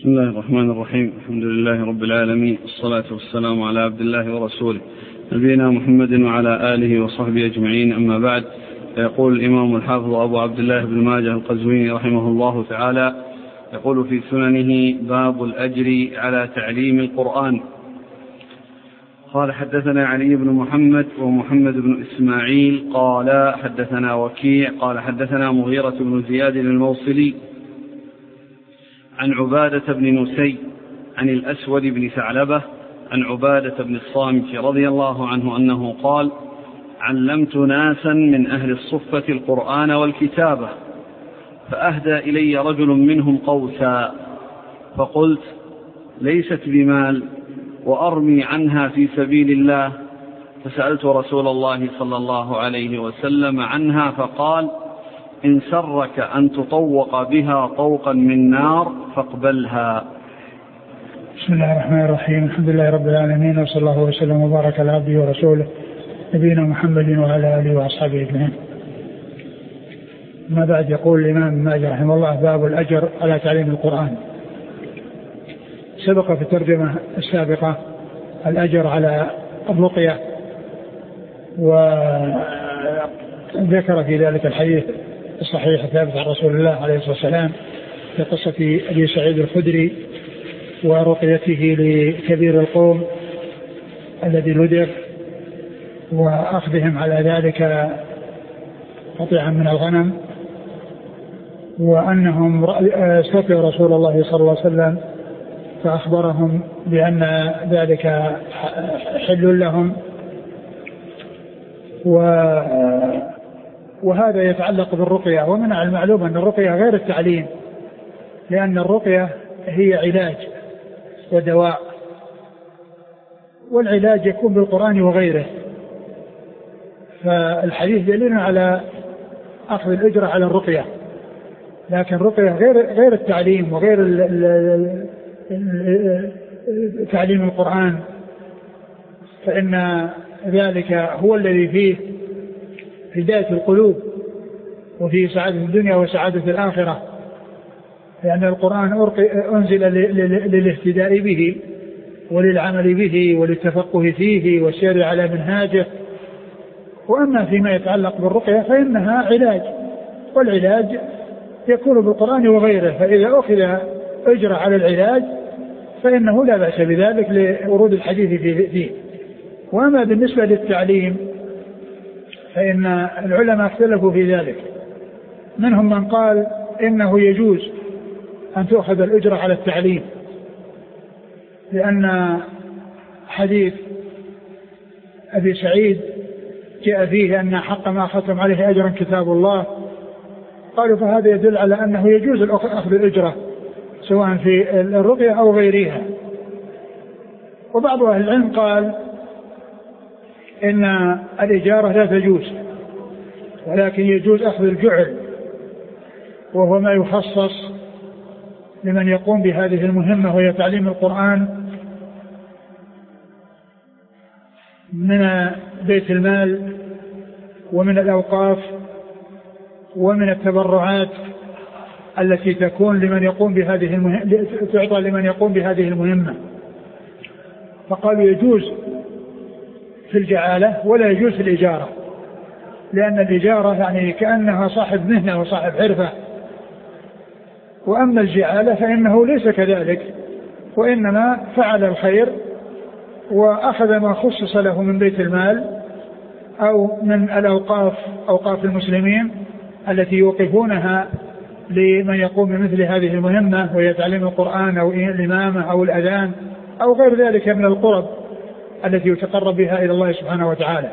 بسم الله الرحمن الرحيم. الحمد لله رب العالمين، والصلاة والسلام على عبد الله ورسوله نبينا محمد وعلى آله وصحبه أجمعين، أما بعد. يقول الإمام الحافظ أبو عبد الله بن ماجه القزويني رحمه الله تعالى، يقول في سننه: باب الأجر على تعليم القرآن. قال: حدثنا علي بن محمد ومحمد بن إسماعيل قال حدثنا وكيع قال حدثنا مغيرة بن زياد الموصلي عن عبادة بن نسي عن الأسود بن ثعلبة عن عبادة بن الصامت رضي الله عنه أنه قال: علمت ناسا من أهل الصفة القرآن والكتابة، فأهدى إلي رجل منهم قوسا، فقلت: ليست بمال وأرمي عنها في سبيل الله، فسألت رسول الله صلى الله عليه وسلم عنها فقال: إن سرك أن تطوق بها طوقا من نار فاقبلها. بسم الله الرحمن الرحيم. الحمد لله رب العالمين، وصلى الله وسلم وبارك على عبده ورسوله نبينا محمد وعلى آله وأصحابه أجمعين. ما بعد، يقول الإمام ماجه رحمه الله: باب الأجر على تعليم القرآن. سبق في الترجمة السابقة الأجر على الرقية، وذكر في ذلك الحديث الصحيح الثابت عن رسول الله عليه الصلاة والسلام في قصة أبي سعيد الخدري ورقيته لكبير القوم الذي ندر، وأخذهم على ذلك قطيعا من الغنم، وأنهم استوفوا رسول الله صلى الله عليه وسلم فأخبرهم بأن ذلك حل لهم. وهذا يتعلق بالرقية. ومن المعلوم أن الرقية غير التعليم، لأن الرقية هي علاج ودواء، والعلاج يكون بالقرآن وغيره. فالحديث دليل على أخذ الأجرة على الرقية، لكن الرقية غير التعليم وغير تعليم القرآن، فإن ذلك هو الذي فيه هداية القلوب وفيه سعادة الدنيا وسعادة الآخرة، لأن القرآن أنزل للاهتداء به وللعمل به وللتفقه فيه والسير على منهاجه. وأما فيما يتعلق بالرقية فإنها علاج، والعلاج يكون بالقرآن وغيره، فإذا أخذ أجر على العلاج فإنه لا بأس بذلك لورود الحديث فيه. وأما بالنسبة للتعليم فإن العلماء اختلفوا في ذلك. منهم من قال إنه يجوز أن تأخذ الأجرة على التعليم، لأن حديث أبي سعيد جاء فيه أن حق ما أخذتم عليه أجرا كتاب الله. قالوا فهذا يدل على أنه يجوز أخذ الأجرة سواء في الرقية أو غيرها. وبعض أهل العلم قال إن الإجارة لا تجوز، ولكن يجوز أخذ الجعل، وهو ما يخصص لمن يقوم بهذه المهمة وهي تعليم القرآن من بيت المال ومن الأوقاف ومن التبرعات التي تكون لمن يقوم بهذه تعطى لمن يقوم بهذه المهمة. فقالوا يجوز في الجعالة ولا يجوز في الإجارة، لأن الإجارة يعني كأنها صاحب مهنة وصاحب حرفة، وأما الجعالة فإنه ليس كذلك، وإنما فعل الخير وأخذ ما خصص له من بيت المال أو من الأوقاف، أوقاف المسلمين التي يوقفونها لمن يقوم بمثل هذه المهمة وهي تعليم القرآن أو الإمامة أو الأذان أو غير ذلك من القرب التي يتقرب بها إلى الله سبحانه وتعالى.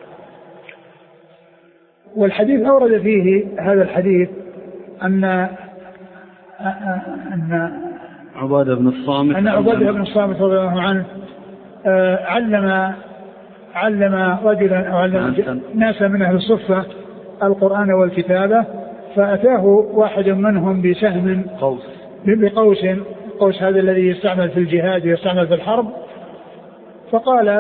والحديث أورد فيه هذا الحديث أن عبادة بن الصامت رضي الله عنه علم رجلا أو علم ناسا من أهل الصفة القرآن والكتابة، فأتاه واحد منهم بسهم قوس هذا الذي يستعمل في الجهاد ويستعمل في الحرب، فقال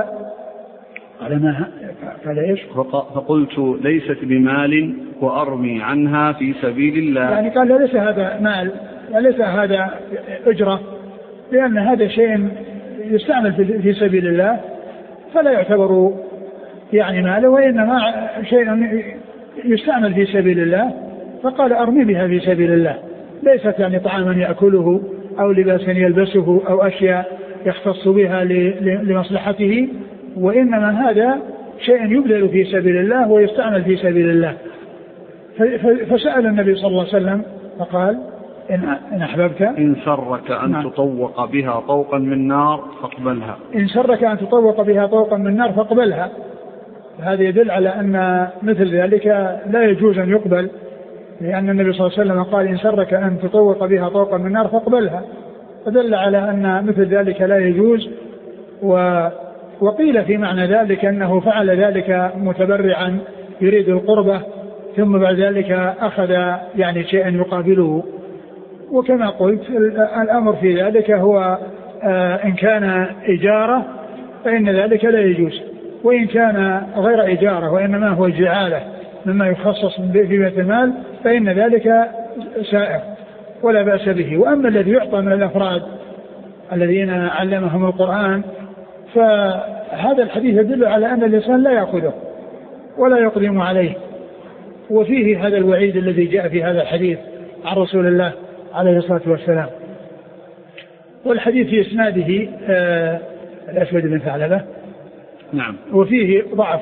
إيش؟ فقلت: ليست بمال وأرمي عنها في سبيل الله. يعني قال: ليس هذا مال، ليس هذا أجرة، لأن هذا شيء يستعمل في سبيل الله فلا يعتبر يعني ماله، وإنما شيء يستعمل في سبيل الله، فقال أرمي بها في سبيل الله، ليست يعني طعاما يأكله أو لباسا يلبسه أو أشياء يختص بها لمصلحته، وإنما هذا شيء يبذل في سبيل الله ويستعمل في سبيل الله. فسأل النبي صلى الله عليه وسلم فقال إن أحببت إن سرك أن تطوق بها طوقا من نار فاقبلها. إن سرك أن تطوق بها طوقا من نار فاقبلها. هذا يدل على أن مثل ذلك لا يجوز أن يقبل، لأن النبي صلى الله عليه وسلم قال إن سرك أن تطوق بها طوقا من نار فاقبلها، فدل على أن مثل ذلك لا يجوز. وقيل في معنى ذلك أنه فعل ذلك متبرعا يريد القربة، ثم بعد ذلك أخذ يعني شيئا يقابله. وكما قلت الأمر في ذلك هو إن كان إجارة فإن ذلك لا يجوز، وإن كان غير إجارة وإنما هو جعالة مما يخصص في بيت المال فإن ذلك سائر ولا بأس به. وأما الذي يعطى من الأفراد الذين علمهم القرآن فهذا الحديث يدل على أن الإنسان لا يأخذه ولا يقدم عليه، وفيه هذا الوعيد الذي جاء في هذا الحديث عن رسول الله عليه الصلاة والسلام. والحديث في إسناده الأسود بن ثعلبة نعم، وفيه ضعف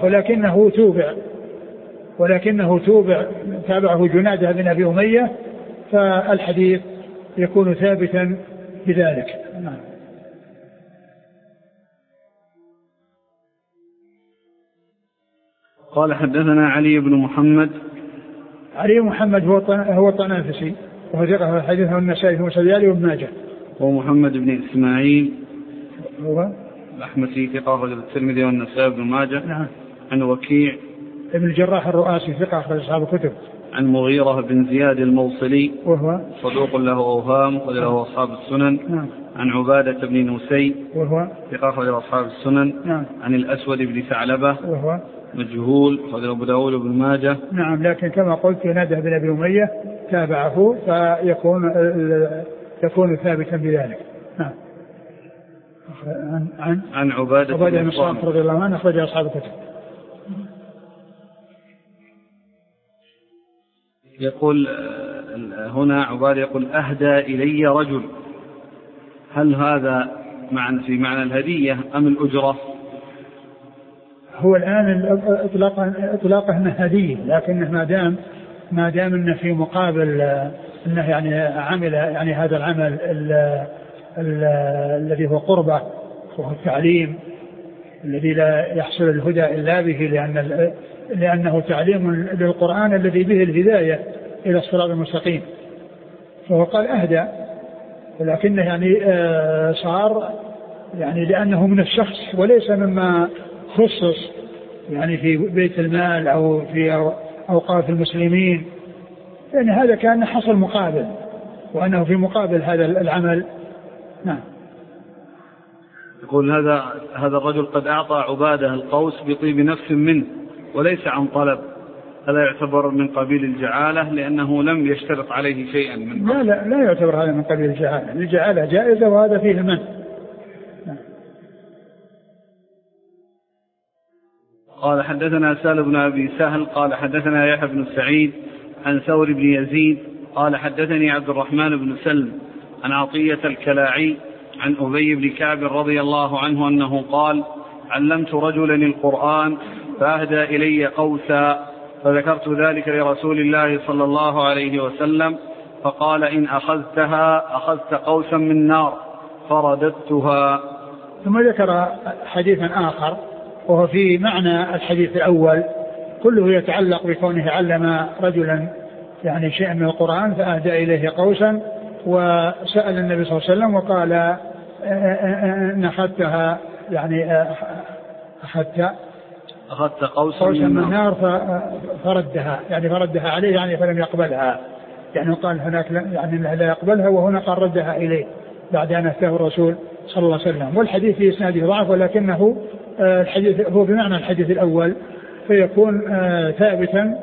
ولكنه توبع تابعه جنادة بن أبي أمية، فالحديث يكون ثابتا بذلك. نعم. قال حدثنا علي بن محمد. علي محمد هو الطنافسي وهو ثقة، حديثه النسائي والسبيعي وابن ماجه. ومحمد بن إسماعيل هو الأحمسي ثقة أخرج الترمذي والنسائي وابن ماجه. نعم. عن وكيع ابن الجراح الرؤاسي ثقة أخرج أصحاب الكتب. عن مغيرة بن زياد الموصلي وهو صدوق له أوهام وله أصحاب السنن. نعم. عن عبادة بن نسي وهو ثقة أخرج أصحاب السنن. نعم. عن الأسود بن ثعلبة وهو مجهول أخرج أبو داود وابن ماجه. نعم، لكن كما قلت ينادى بن أبي أمية تابعه فيكون ثابتا بذلك. نعم. عن عبادة بن الصامت رضي الله عنه أخرج أصحاب الكتب. يقول هنا عبادة يقول أهدى إلي رجل، هل هذا في معنى الهدية أم الأجرة؟ هو الآن إطلاقه أنه هدية، لكنه ما دام أنه في مقابل أنه يعني عمل يعني هذا العمل الذي هو قربة وهو التعليم الذي لا يحصل الهدى إلا به، لأنه تعليم للقرآن الذي به الهداية إلى الصراط المستقيم، فهو قال أهدى، ولكنه يعني صار يعني لأنه من الشخص وليس مما خصص يعني في بيت المال أو في أوقاف المسلمين، يعني هذا كان حصل مقابل وأنه في مقابل هذا العمل. نعم. يقول هذا الرجل قد أعطى عبادة القوس بطيب نفس منه وليس عن طلب، هذا يعتبر من قبيل الجعالة لأنه لم يشترط عليه شيئا منه؟ لا يعتبر هذا من قبيل الجعالة، الجعالة جائزة وهذا فيه المنع. قال حدثنا سهل بن أبي سهل قال حدثنا يحيى بن سعيد عن ثور بن يزيد قال حدثني عبد الرحمن بن سلم عن عطية الكلاعي عن أبي بن كعب رضي الله عنه أنه قال علمت رجلا القرآن فأهدى إلي قوسا فذكرت ذلك لرسول الله صلى الله عليه وسلم فقال إن أخذتها أخذت قوسا من نار فرددتها. ثم ذكر حديثا آخر وهو في معنى الحديث الأول، كله يتعلق بكونه علم رجلا يعني شيئا من القرآن فأهدى إليه قوسا، وسأل النبي صلى الله عليه وسلم وقال إن أخذتها يعني أخذت قوسا من النار فردها، يعني فردها عليه يعني فلم يقبلها، يعني قال هناك يعني لا يقبلها وهنا قال ردها إليه بعد أن أتاه الرسول صلى الله عليه وسلم. والحديث في إسناده ضعف، ولكنه الحديث هو بمعنى الحديث الأول فيكون ثابتا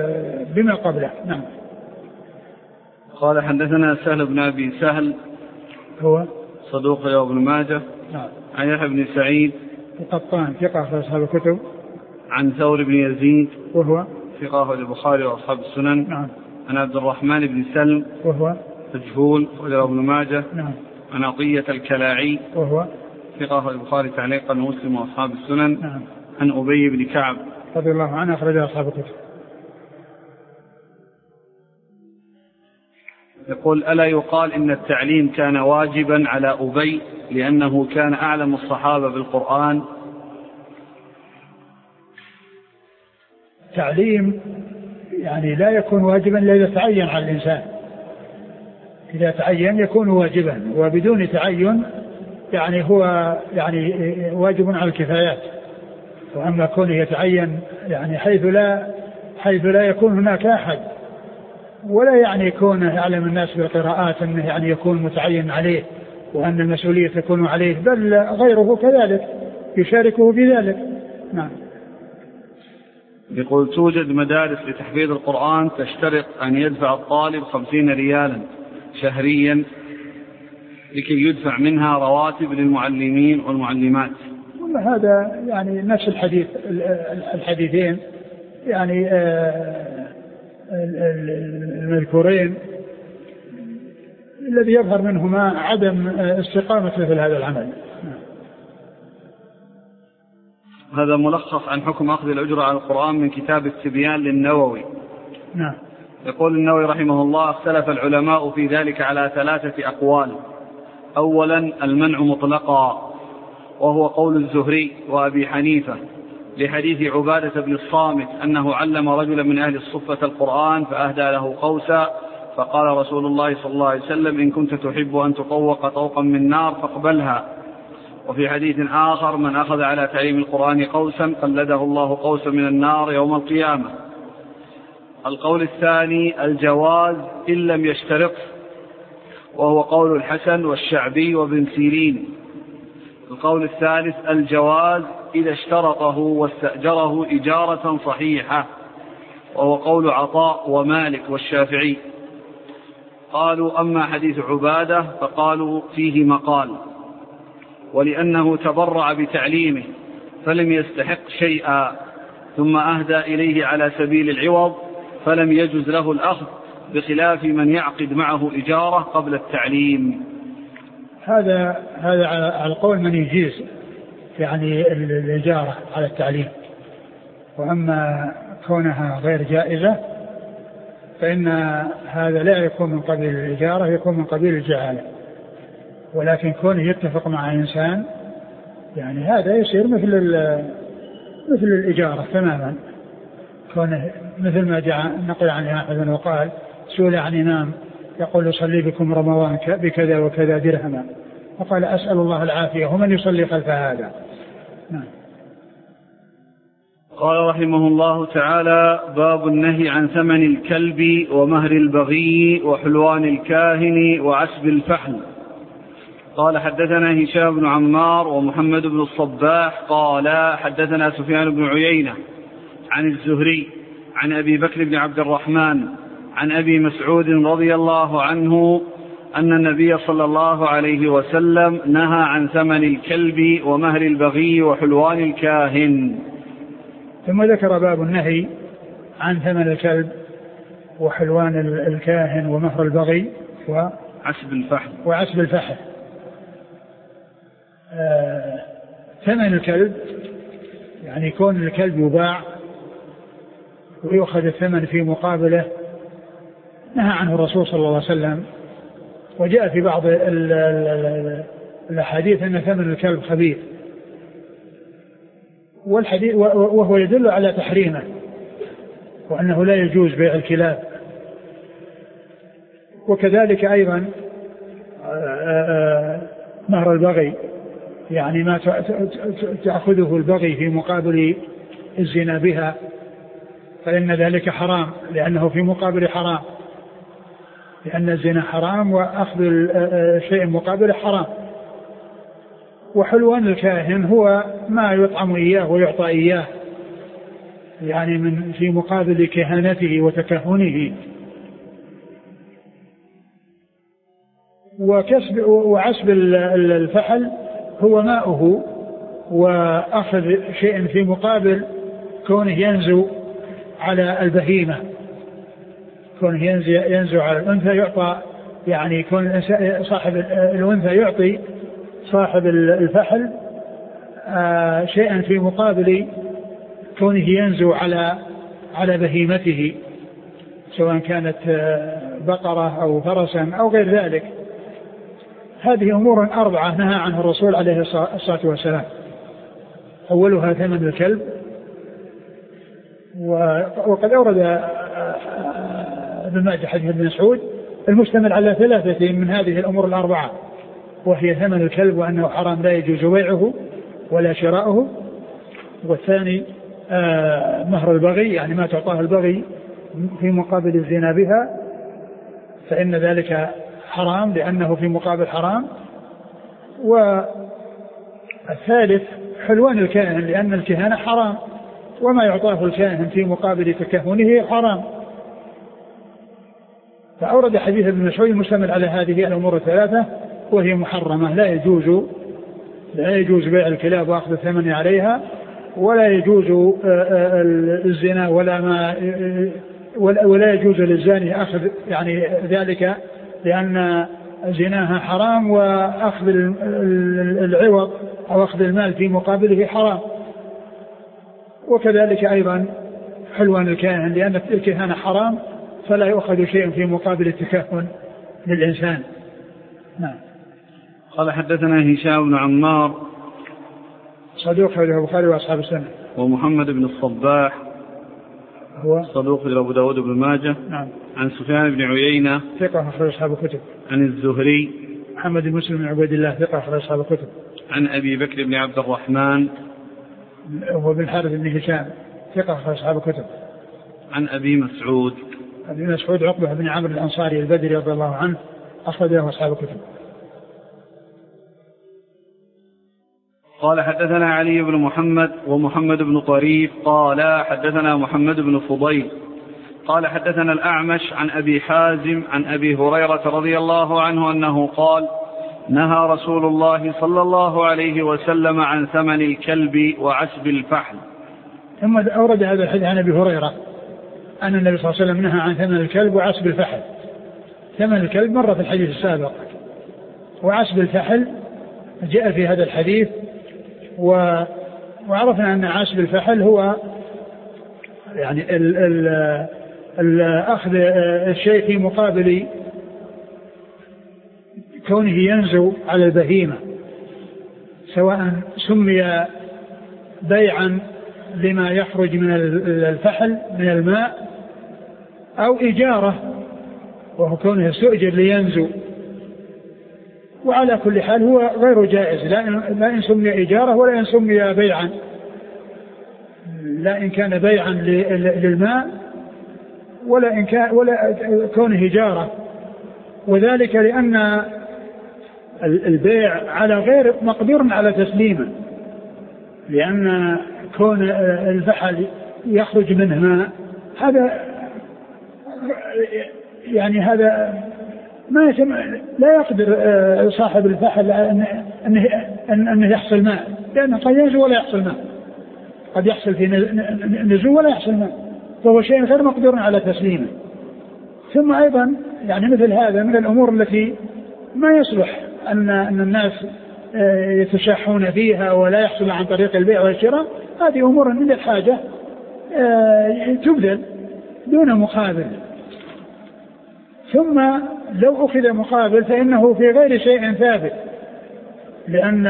بما قبله. نعم. قال حدثنا سهل بن أبي سهل هو صدوق رواه ابن ماجه. نعم. عن يحيى بن سعيد القطان ثقة في أصحاب الكتب. عن ثور بن يزيد وهو ثقة البخاري وأصحاب السنن. نعم. عن عبد الرحمن بن سلم وهو مجهول رواه ابن ماجه. نعم. عن عطية الكلاعي وهو ثقة البخاري تعليقا ومسلم وأصحاب السنن. نعم. عن أبي بن كعب رضي الله عنه أخرج أصحاب الكتب. يقول: ألا يقال إن التعليم كان واجبا على أبي لأنه كان أعلم الصحابة بالقرآن؟ تعليم يعني لا يكون واجبا إلا إذا تعين على الإنسان. إذا تعين يكون واجبا، وبدون تعين يعني هو يعني واجب على الكفايات. وأما كونه يتعين يعني حيث لا يكون هناك أحد، ولا يعني يكون يعلم الناس بالقراءات أنه يعني يكون متعين عليه وأن المسؤولية تكون عليه، بل غيره كذلك يشاركه في ذلك. نعم. يقول: توجد مدارس لتحفيظ القرآن تشترط أن يدفع الطالب 50 ريالا شهريا لكي يدفع منها رواتب للمعلمين والمعلمات. هذا يعني نفس الحديثين يعني المذكورين، الذي يظهر منهما عدم استقامة مثل هذا العمل. هذا ملخص عن حكم أخذ الأجرة على القرآن من كتاب التبيان للنووي. نعم. يقول النووي رحمه الله: اختلف العلماء في ذلك على 3 أقوال. أولا المنع مطلقا، وهو قول الزهري وأبي حنيفة لحديث عبادة بن الصامت أنه علم رجلا من أهل الصفة القرآن فأهدى له قوسا، فقال رسول الله صلى الله عليه وسلم: إن كنت تحب أن تطوق طوقا من نار فاقبلها. وفي حديث آخر: من أخذ على تعليم القرآن قوسا قلده الله قوسا من النار يوم القيامة. القول الثاني الجواز إن لم يشترط، وهو قول الحسن والشعبي وابن سيرين. القول الثالث الجواز إذا اشترطه واستأجره إجارة صحيحة، وهو قول عطاء ومالك والشافعي. قالوا: أما حديث عبادة فقالوا فيه مقال، ولأنه تبرع بتعليمه فلم يستحق شيئا ثم أهدى إليه على سبيل العوض فلم يجوز له الأخذ، بخلاف من يعقد معه إجارة قبل التعليم. هذا على القول من يجيز يعني الإجارة على التعليم. وأما كونها غير جائزة فإن هذا لا يكون من قبيل الإجارة، يكون من قبيل الجعالة. ولكن كونه يتفق مع إنسان يعني هذا يصير مثل الإجارة تماما. كونه مثل ما جاء نقل عن أحد وقال: سئل عن إمام يقول: يصلي بكم رمضان بكذا وكذا درهما، فقال: أسأل الله العافية، ومن يصلي خلف هذا؟ نعم. قال رحمه الله تعالى: باب النهي عن ثمن الكلب ومهر البغي وحلوان الكاهن وعسب الفحل. قال: حدثنا هشام بن عمار ومحمد بن الصباح قال: حدثنا سفيان بن عيينة عن الزهري عن أبي بكر بن عبد الرحمن عن أبي مسعود رضي الله عنه أن النبي صلى الله عليه وسلم نهى عن ثمن الكلب ومهر البغي وحلوان الكاهن. ثم ذكر باب النهي عن ثمن الكلب وحلوان الكاهن ومهر البغي وعسب الفحل. ثمن الكلب يعني يكون الكلب يباع ويؤخذ الثمن في مقابله، نهى عنه الرسول صلى الله عليه وسلم. وجاء في بعض الأحاديث أن ثمن الكلب خبيث، والحديث وهو يدل على تحريمه وأنه لا يجوز بيع الكلاب. وكذلك أيضا مهر البغي يعني ما تأخذه البغي في مقابل الزنا بها، فإن ذلك حرام لأنه في مقابل حرام، لأن الزنا حرام وأخذ الشيء مقابل حرام. وحلوان الكاهن هو ما يطعم إياه ويعطى إياه يعني من في مقابل كهانته وتكهنه. وعسب الفحل هو ماؤه، وأخذ شيء في مقابل كونه ينزو على البهيمة، كونه ينزو على الأنثى، يعطى يعني كون صاحب الأنثى يعطي صاحب الفحل شيئا في مقابل كونه ينزو على بهيمته، سواء كانت بقرة أو فرسا أو غير ذلك. هذه أمور 4 نهى عنها الرسول عليه الصلاة والسلام. أولها ثمن الكلب، وقد أورد ابن ماجه حديث ابن مسعود المشتمل على 3 من هذه الأمور 4، وهي ثمن الكلب وأنه حرام لا يجوز بيعه ولا شراؤه، والثاني مهر البغي، يعني ما تعطاه البغي في مقابل الزنا بها، فإن ذلك حرام لأنه في مقابل حرام. والثالث حلوان الكاهن، لأن الكهانة حرام، وما يعطاه الكاهن في مقابل تكهنه حرام. فأورد حديث ابن مسعود المشتمل على هذه الأمور 3 وهي محرمة، لا يجوز بيع الكلاب وأخذ الثمن عليها، ولا يجوز الزنا ولا يجوز للزاني أخذ يعني ذلك، لأن زناها حرام، وأخذ العوض أو أخذ المال في مقابله حرام. وكذلك أيضا حلوان الكاهن، لأن الكهانة حرام، فلا يؤخذ شيء في مقابل التكهن للإنسان. نعم. قال حدثنا هشام بن عمار صدوق أخرجه البخاري وأصحاب السنة. ومحمد بن الصباح هو صدوق أبو داود بن ماجه. نعم. عن سفيان بن عيينة ثقة أخرج أصحاب الكتب. عن الزهري محمد بن مسلم بن عبيد الله ثقة أخرج أصحاب الكتب. عن أبي بكر بن عبد الرحمن وابن الحارث بن هشام ثقة أخرج أصحاب الكتب. عن أبي مسعود عقبة بن عمرو الأنصاري البدري رضي الله عنه أخرجه أصحاب الكتب. قال حدثنا علي بن محمد ومحمد بن طريف قال حدثنا محمد بن فضيل قال حدثنا الأعمش عن أبي حازم عن أبي هريرة رضي الله عنه أنه قال نهى رسول الله صلى الله عليه وسلم عن ثمن الكلب وعسب الفحل. ثم أورد هذا الحديث عن أبي هريرة أن النبي صلى الله عليه وسلم نهى عن ثمن الكلب وعسب الفحل. ثمن الكلب مر في الحديث السابق، وعسب الفحل جاء في هذا الحديث. وعرفنا أن عسب الفحل هو يعني أخذ الشيء في مقابل كونه ينزو على البهيمة، سواء سمي بيعا لما يخرج من الفحل من الماء، أو إجارة وهو كونه استؤجر لينزو. وعلى كل حال هو غير جائز، لا إن سمي إجارة ولا إن سمي بيعا، لا إن كان بيعا للماء ولا كونه إجارة. وذلك لأن البيع على غير مقدور على تسليمه، لأن كون الفحل يخرج منه ماء هذا يعني هذا ما لا يقدر صاحب الفحل أنه يحصل ماء، لأنه قد ينزو ولا يحصل ماء، قد يحصل في نزو ولا يحصل ماء، فهو شيء غير مقدور على تسليمه. ثم أيضا يعني مثل هذا من الأمور التي ما يصلح أن الناس يتشاحون فيها ولا يحصل عن طريق البيع والشراء، هذه أمور من الحاجة تبذل دون مقابل. ثم لو أخذ مقابل فإنه في غير شيء ثابت، لأن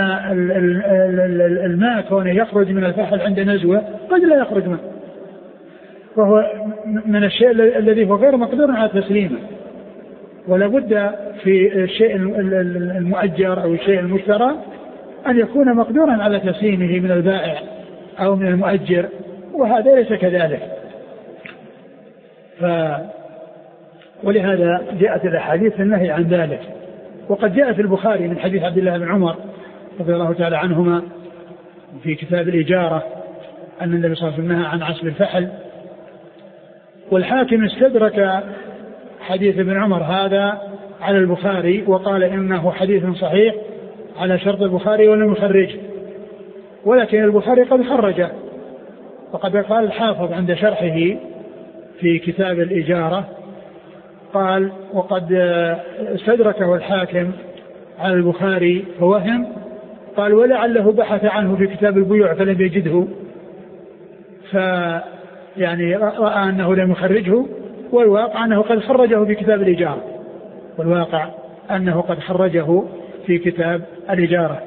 الماء كونه يخرج من الفحل عند نزوه قد لا يخرج منه، وهو من الشيء الذي هو غير مقدور على تسليمه. ولا بد في الشيء المؤجر أو الشيء المشترى أن يكون مقدورا على تسليمه من البائع أو من المؤجر، وهذا ليس كذلك. ولهذا جاءت الأحاديث في النهي عن ذلك. وقد جاء في البخاري من حديث عبد الله بن عمر رضي الله تعالى عنهما في كتاب الإجارة أن النبي صلى الله عليه وسلم نهى عن عسب الفحل. والحاكم استدرك حديث ابن عمر هذا على البخاري وقال إنه حديث صحيح على شرط البخاري ولم يخرجه، ولكن البخاري قد خرجه، وقد قال الحافظ عند شرحه في كتاب الإجارة قال وقد استدركه الحاكم على البخاري فوهم، قال ولعله بحث عنه في كتاب البيوع فلم يجده، فيعني رأى أنه لم يخرجه، والواقع أنه قد خرجه في كتاب الإجارة، والواقع أنه قد خرجه في كتاب الإجارة.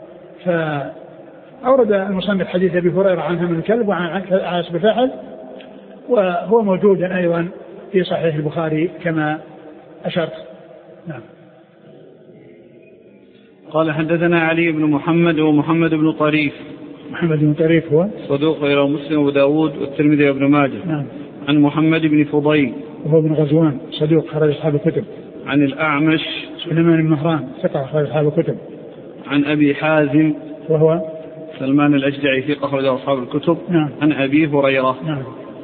فأورد المصنف حديث أبي هريرة عن هم الكلب وعن عاصب الفحل، وهو موجود أيضا في صحيح البخاري كما أشرت. نعم. قال حدثنا علي بن محمد ومحمد بن طريف. محمد بن طريف هو صدوق غير مسلم وداود والترمذي وابن ماجه. نعم. عن محمد بن فضيل وهو بن غزوان صدوق خرج أصحاب الكتب. عن الأعمش سليمان بن مهران ثقة خرج أصحاب الكتب. عن أبي حازم وهو سلمان الأجدعي ثقة خرج أصحاب الكتب. نعم. عن أبي هريرة. نعم.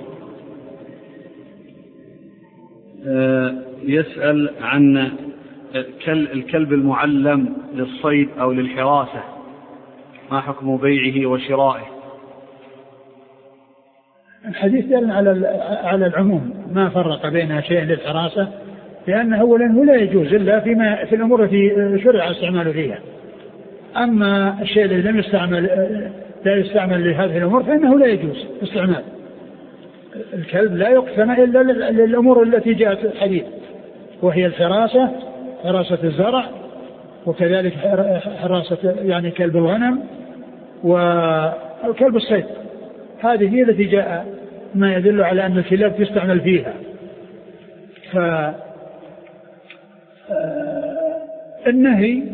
يسأل عن الكلب المعلم للصيد أو للحراسة، ما حكم بيعه وشرائه؟ الحديث دل على العموم، ما فرق بين شيء للحراسة، لأنه أولا لا يجوز إلا في الأمور التي شرع الاستعمال فيها. أما الشيء الذي لا يستعمل لهذه الأمور فإنه لا يجوز استعمال. الكلب لا يقسم إلا للأمور التي جاءت الحديث، وهي الحراسة، حراسة الزرع، وكذلك حراسة يعني كلب الغنم وكلب الصيد. هذه هي التي جاء ما يدل على أن الكلاب تستعمل فيها. فالنهي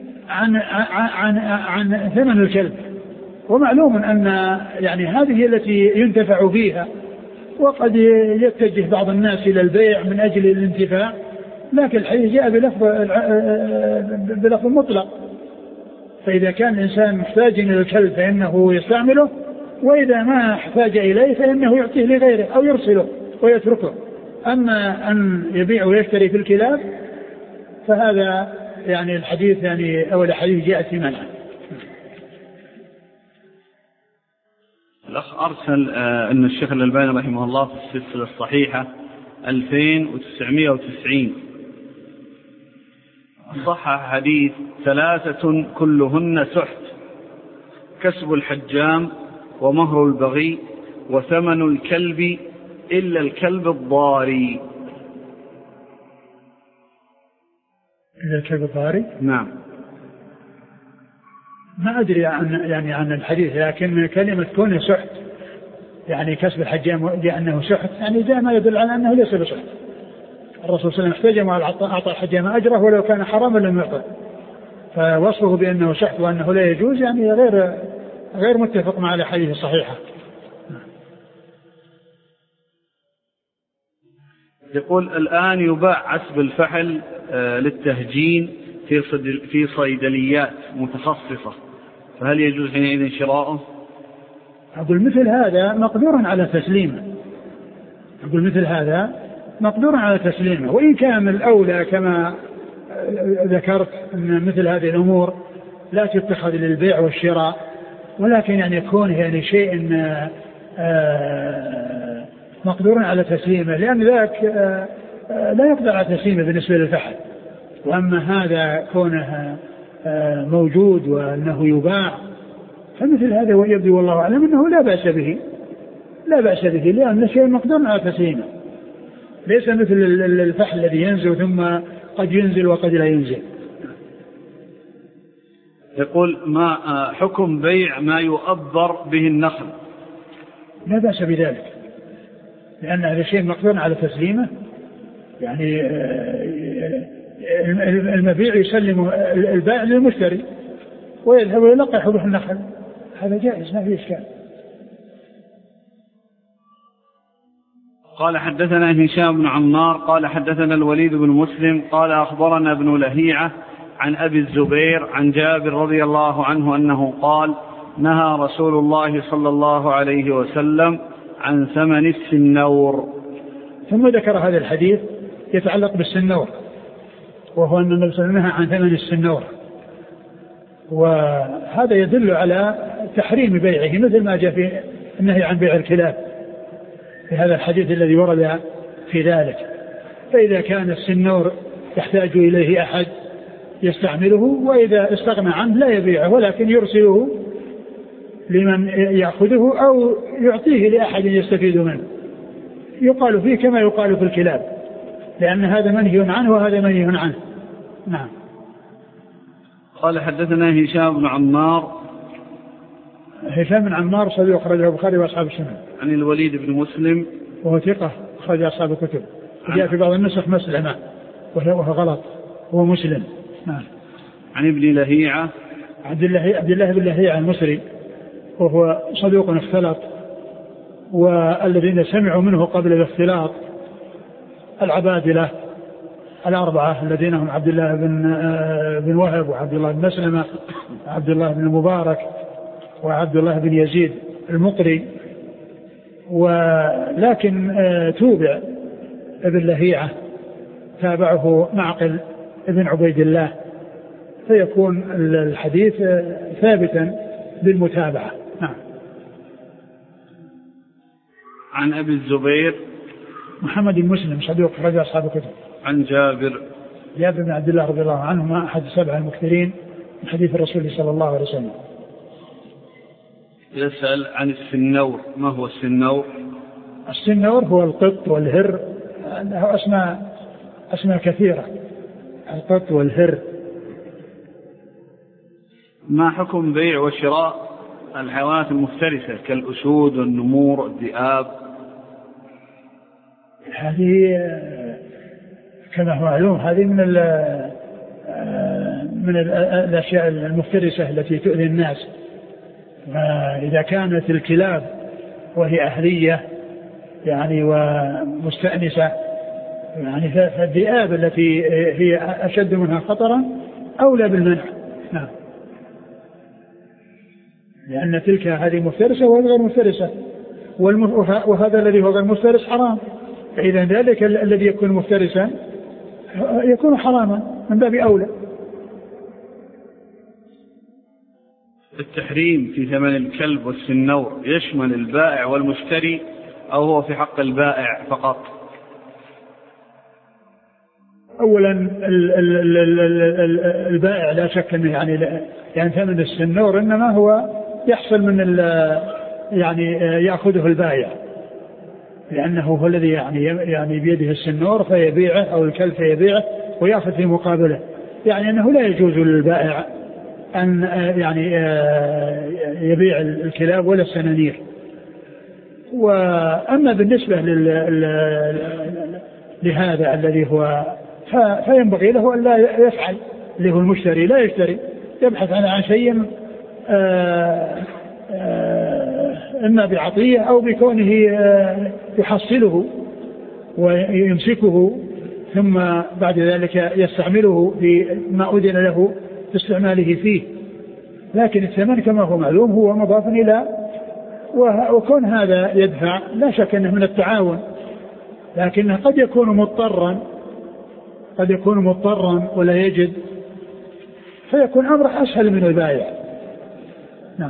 عن ثمن الكلب، ومعلوم أن يعني هذه التي ينتفع فيها، وقد يتجه بعض الناس إلى البيع من أجل الانتفاع، لكن الحديث جاء بلفظ مطلق، فإذا كان الإنسان محتاج إلى الكلب فإنه يستعمله، وإذا ما احتاج إليه فإنه يعطيه لغيره أو يرسله ويتركه. أما أن يبيع ويشتري في الكلاب فهذا يعني الحديث يعني أو الحديث جاء في منع. الأخ أرسل أن الشيخ الألباني رحمه الله في السلسلة الصحيحة 2990 صحح حديث 3 كلهن سحت: كسب الحجام، ومهر البغي، وثمن الكلب إلا الكلب الضاري. إلا الكلب الضاري؟ نعم. ما أدري عن الحديث، لكن كلمة كون سحت يعني كسب الحجام لأنه سحت، يعني جاء ما يدل على أنه ليس بسحت. الرسول صلى الله عليه وسلم احتجم وأعطى الحجام أجره ولو كان حراما لم يعطى، فوصفه بأنه سحت وأنه لا يجوز يعني غير متفق مع الحديث الصحيحة. يقول الآن يباع عسب الفحل للتهجين في صيدليات متخصصة، فهل يجوز حينئذ شراؤه؟ أقول مثل هذا مقدور على تسليمه، وإن كان الأولى كما ذكرت أن مثل هذه الأمور لا تتخذ للبيع والشراء، ولكن يعني يكون يعني شيء مقدور على تسليمه، لأن ذاك لا يقدر على تسليمه بالنسبة للفحل. وأما هذا كونه موجود وأنه يباع فمثل هذا ويبدو والله أعلم أنه لا بأس به لأن شيء مقدور على تسليمه، ليس مثل الفحل الذي ينزل ثم قد ينزل وقد لا ينزل. يقول ما حكم بيع ما يؤبر به النخل؟ لا بأس بذلك، لأن هذا شيء مقدور على تسليمه، يعني المبيع يسلم البائع للمشتري ويذهب ويلقى حبوب النخل، هذا جائز ما فيه إشكال. قال حدثنا هشام بن عمار قال حدثنا الوليد بن مسلم قال أخبرنا ابن لهيعة عن أبي الزبير عن جابر رضي الله عنه أنه قال: نهى رسول الله صلى الله عليه وسلم عن ثمن السنور. ثم ذكر هذا الحديث يتعلق بالسنور، وهو أن النبي صلى الله عليه وسلم نهى عن ثمن السنور، وهذا يدل على تحريم بيعه مثل ما جاء في النهي عن بيع الكلاب في هذا الحديث الذي ورد في ذلك. فإذا كان السنور يحتاج إليه أحد يستعمله، وإذا استغنى عنه لا يبيعه ولكن يرسله لمن يأخذه أو يعطيه لأحد يستفيد منه. يقال فيه كما يقال في الكلاب، لأن هذا منهي عنه وهذا منهي عنه. نعم. قال حدثنا هشام بن عمار. هشام بن عمار صديق أخرجه البخاري وأصحاب السنن. عن الوليد بن مسلم وهو ثقة أخرج أصحاب الكتب، جاء في بعض النسخ مسلمة وهو غلط، هو مسلم. نعم. عن ابن لهيعة. عبد الله بن لهيعة المصري، وهو صدوق اختلط، والذين سمعوا منه قبل الاختلاط العبادلة الأربعة الذين هم عبد الله بن وهب وعبد الله بن مسلمة وعبد الله بن المبارك وعبد الله بن يزيد المقري. ولكن توبع ابن لهيعة تابعه معقل ابن عبيد الله، فيكون الحديث ثابتا بالمتابعة. نعم. عن أبي الزبير محمد بن مسلم صدوق أخرج أصحاب الكتب. عن جابر بن عبد الله رضي الله عنهما أحد السبع المكثرين من حديث الرسول صلى الله عليه وسلم. يسأل عن السنور، ما هو السنور؟ السنور هو القط والهر، له أسماء كثيرة، القط والهر. ما حكم بيع وشراء الحيوانات المفترسة كالأسود والنمور والذئاب؟ هذه كما هو معلوم هذه من الأشياء المفترسة التي تؤذي الناس. إذا كانت الكلاب وهي أهلية يعني ومستأنسة يعني فالذئاب التي هي أشد منها خطرا أولى بالمنع. نعم. لأن تلك هذه مفترسة وهذه غير مفترسة، وهذا الذي هو غير مفترس حرام، فإذا ذلك الذي يكون مفترسا يكون حراما من باب أولى. التحريم في ثمن الكلب والسنور يشمل البائع والمشتري أو هو في حق البائع فقط؟ أولا البائع لا شك أنه يعني ثمن السنور إنما هو يحصل من يعني يأخذه البائع، لأنه هو الذي يعني بيده السنور فيبيعه أو الكلب فيبيعه ويأخذ في مقابله، يعني أنه لا يجوز للبائع أن يعني يبيع الكلاب ولا السنانير. وأما بالنسبة لهذا الذي هو فينبغي له أن لا يفعل، اللي هو المشتري لا يشتري، يبحث عن شيء إما بعطية أو بكونه يحصله ويمسكه ثم بعد ذلك يستعمله بما أذن له في استعماله فيه. لكن الثمن كما هو معلوم هو مضاف إلى، وكون هذا يدفع لا شك أنه من التعاون، لكنه قد يكون مضطرا ولا يجد، فيكون أمر أسهل من البائع. نعم.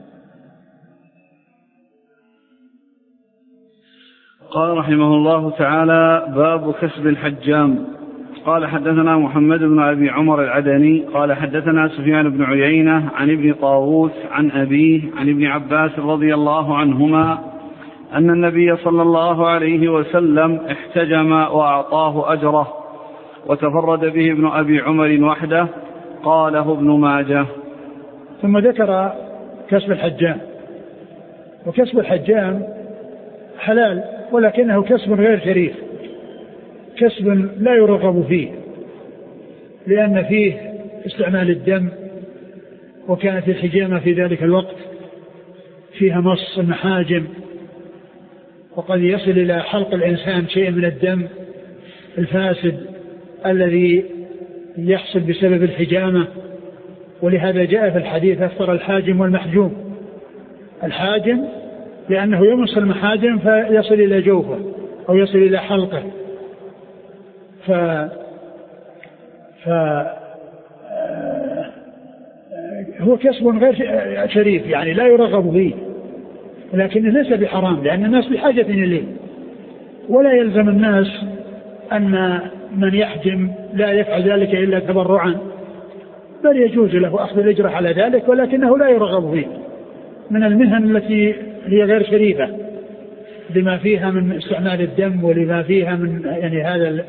قال رحمه الله تعالى: باب كسب الحجام. قال حدثنا محمد بن أبي عمر العدني قال حدثنا سفيان بن عيينة عن ابن طاووس عن أبيه عن ابن عباس رضي الله عنهما أن النبي صلى الله عليه وسلم احتجم وأعطاه أجره، وتفرد به ابن أبي عمر وحده، قاله ابن ماجه. ثم ذكر كسب الحجام. وكسب الحجام حلال، ولكنه كسب غير شريف، كسب لا يرغب فيه، لأن فيه استعمال الدم، وكانت الحجامة في ذلك الوقت فيها مص المحاجم، وقد يصل إلى حلق الإنسان شيء من الدم الفاسد الذي يحصل بسبب الحجامة. ولهذا جاء في الحديث: أفطر الحاجم والمحجوم. الحاجم لأنه يمص المحاجم فيصل إلى جوفه أو يصل إلى حلقه، هو كسب غير شريف يعني لا يرغب فيه، لكنه ليس بحرام لأن الناس بحاجة إليه. ولا يلزم الناس أن من يحجم لا يفعل ذلك إلا تبرعا، بل يجوز له أخذ الأجر على ذلك، ولكنه لا يرغب فيه من المهن التي هي غير شريفة لما فيها من استعمال الدم ولما فيها من يعني هذا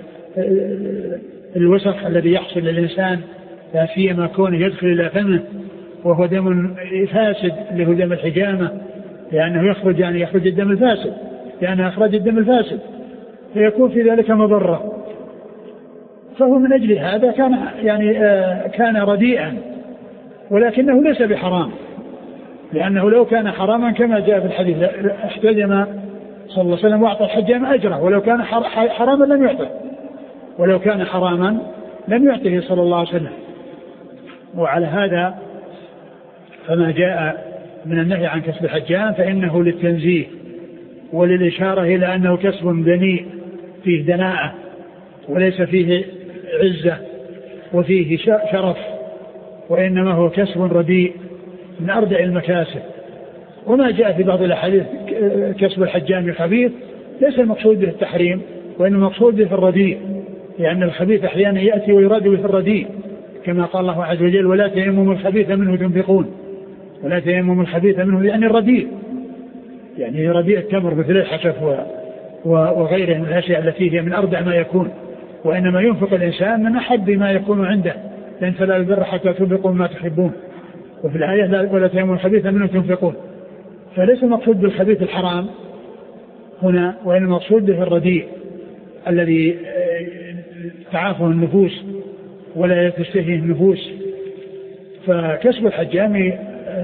الوسخ الذي يحصل للإنسان لا سيما كونه يدخل إلى فمه وهو دم فاسد اللي هو دم الحجامة، لأنه يخرج الدم الفاسد، لأنه أخرج الدم الفاسد فيكون في ذلك مضرة. فهو من أجل هذا كان رديئا، ولكنه ليس بحرام، لأنه لو كان حراما كما جاء في الحديث احتجم صلى الله عليه وسلم واعطى الحجام أجره، ولو كان حراما لم يعطه، ولو كان حراما لم يعطه صلى الله عليه وسلم. وعلى هذا فما جاء من النهي عن كسب الحجام فإنه للتنزيه وللإشارة إلى أنه كسب دنيء فيه دناءة وليس فيه عزة وفيه شرف، وإنما هو كسب رديء من أردع المكاسب. وما جاء في بعض الأحاديث كسب الحجام خبيث ليس المقصود به التحريم، وإنما المقصود به الرديء، لأن الخبيث أحيانا يأتي ويراد به الرديء كما قال الله عز وجل ولا تيمموا الخبيث منه تنفقون، ولا تيمموا الخبيث منه يعني الرديء، يعني رديء التمر مثل الحشف وغيره من الأشياء التي هي من أردع ما يكون. وإنما ينفق الإنسان من أحب ما يكون عنده، لأن فلا البر حتى تنفقوا ما تحبون، وفي الآية ولا تيمموا الخبيث منه تنفقون. فليس المقصود بالخبيث الحرام هنا، وإنما المقصود به الرديء الذي تعافه النفوس ولا تشتهيه النفوس. فكسب الحجام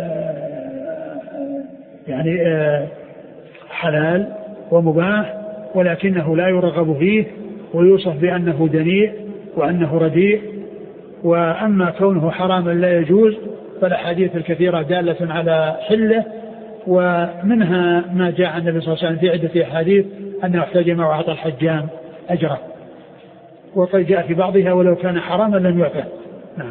حلال ومباح، ولكنه لا يرغب فيه ويوصف بأنه دنيء وأنه رديء. وأما كونه حراما لا يجوز فالأحاديث الكثيرة دالة على حله، ومنها ما جاء عن النبي صلى الله عليه وسلم في عدة أحاديث أنه احتجم وأعطى الحجام أجره، وقد جاء في بعضها ولو كان حراما لم يعطه. نعم.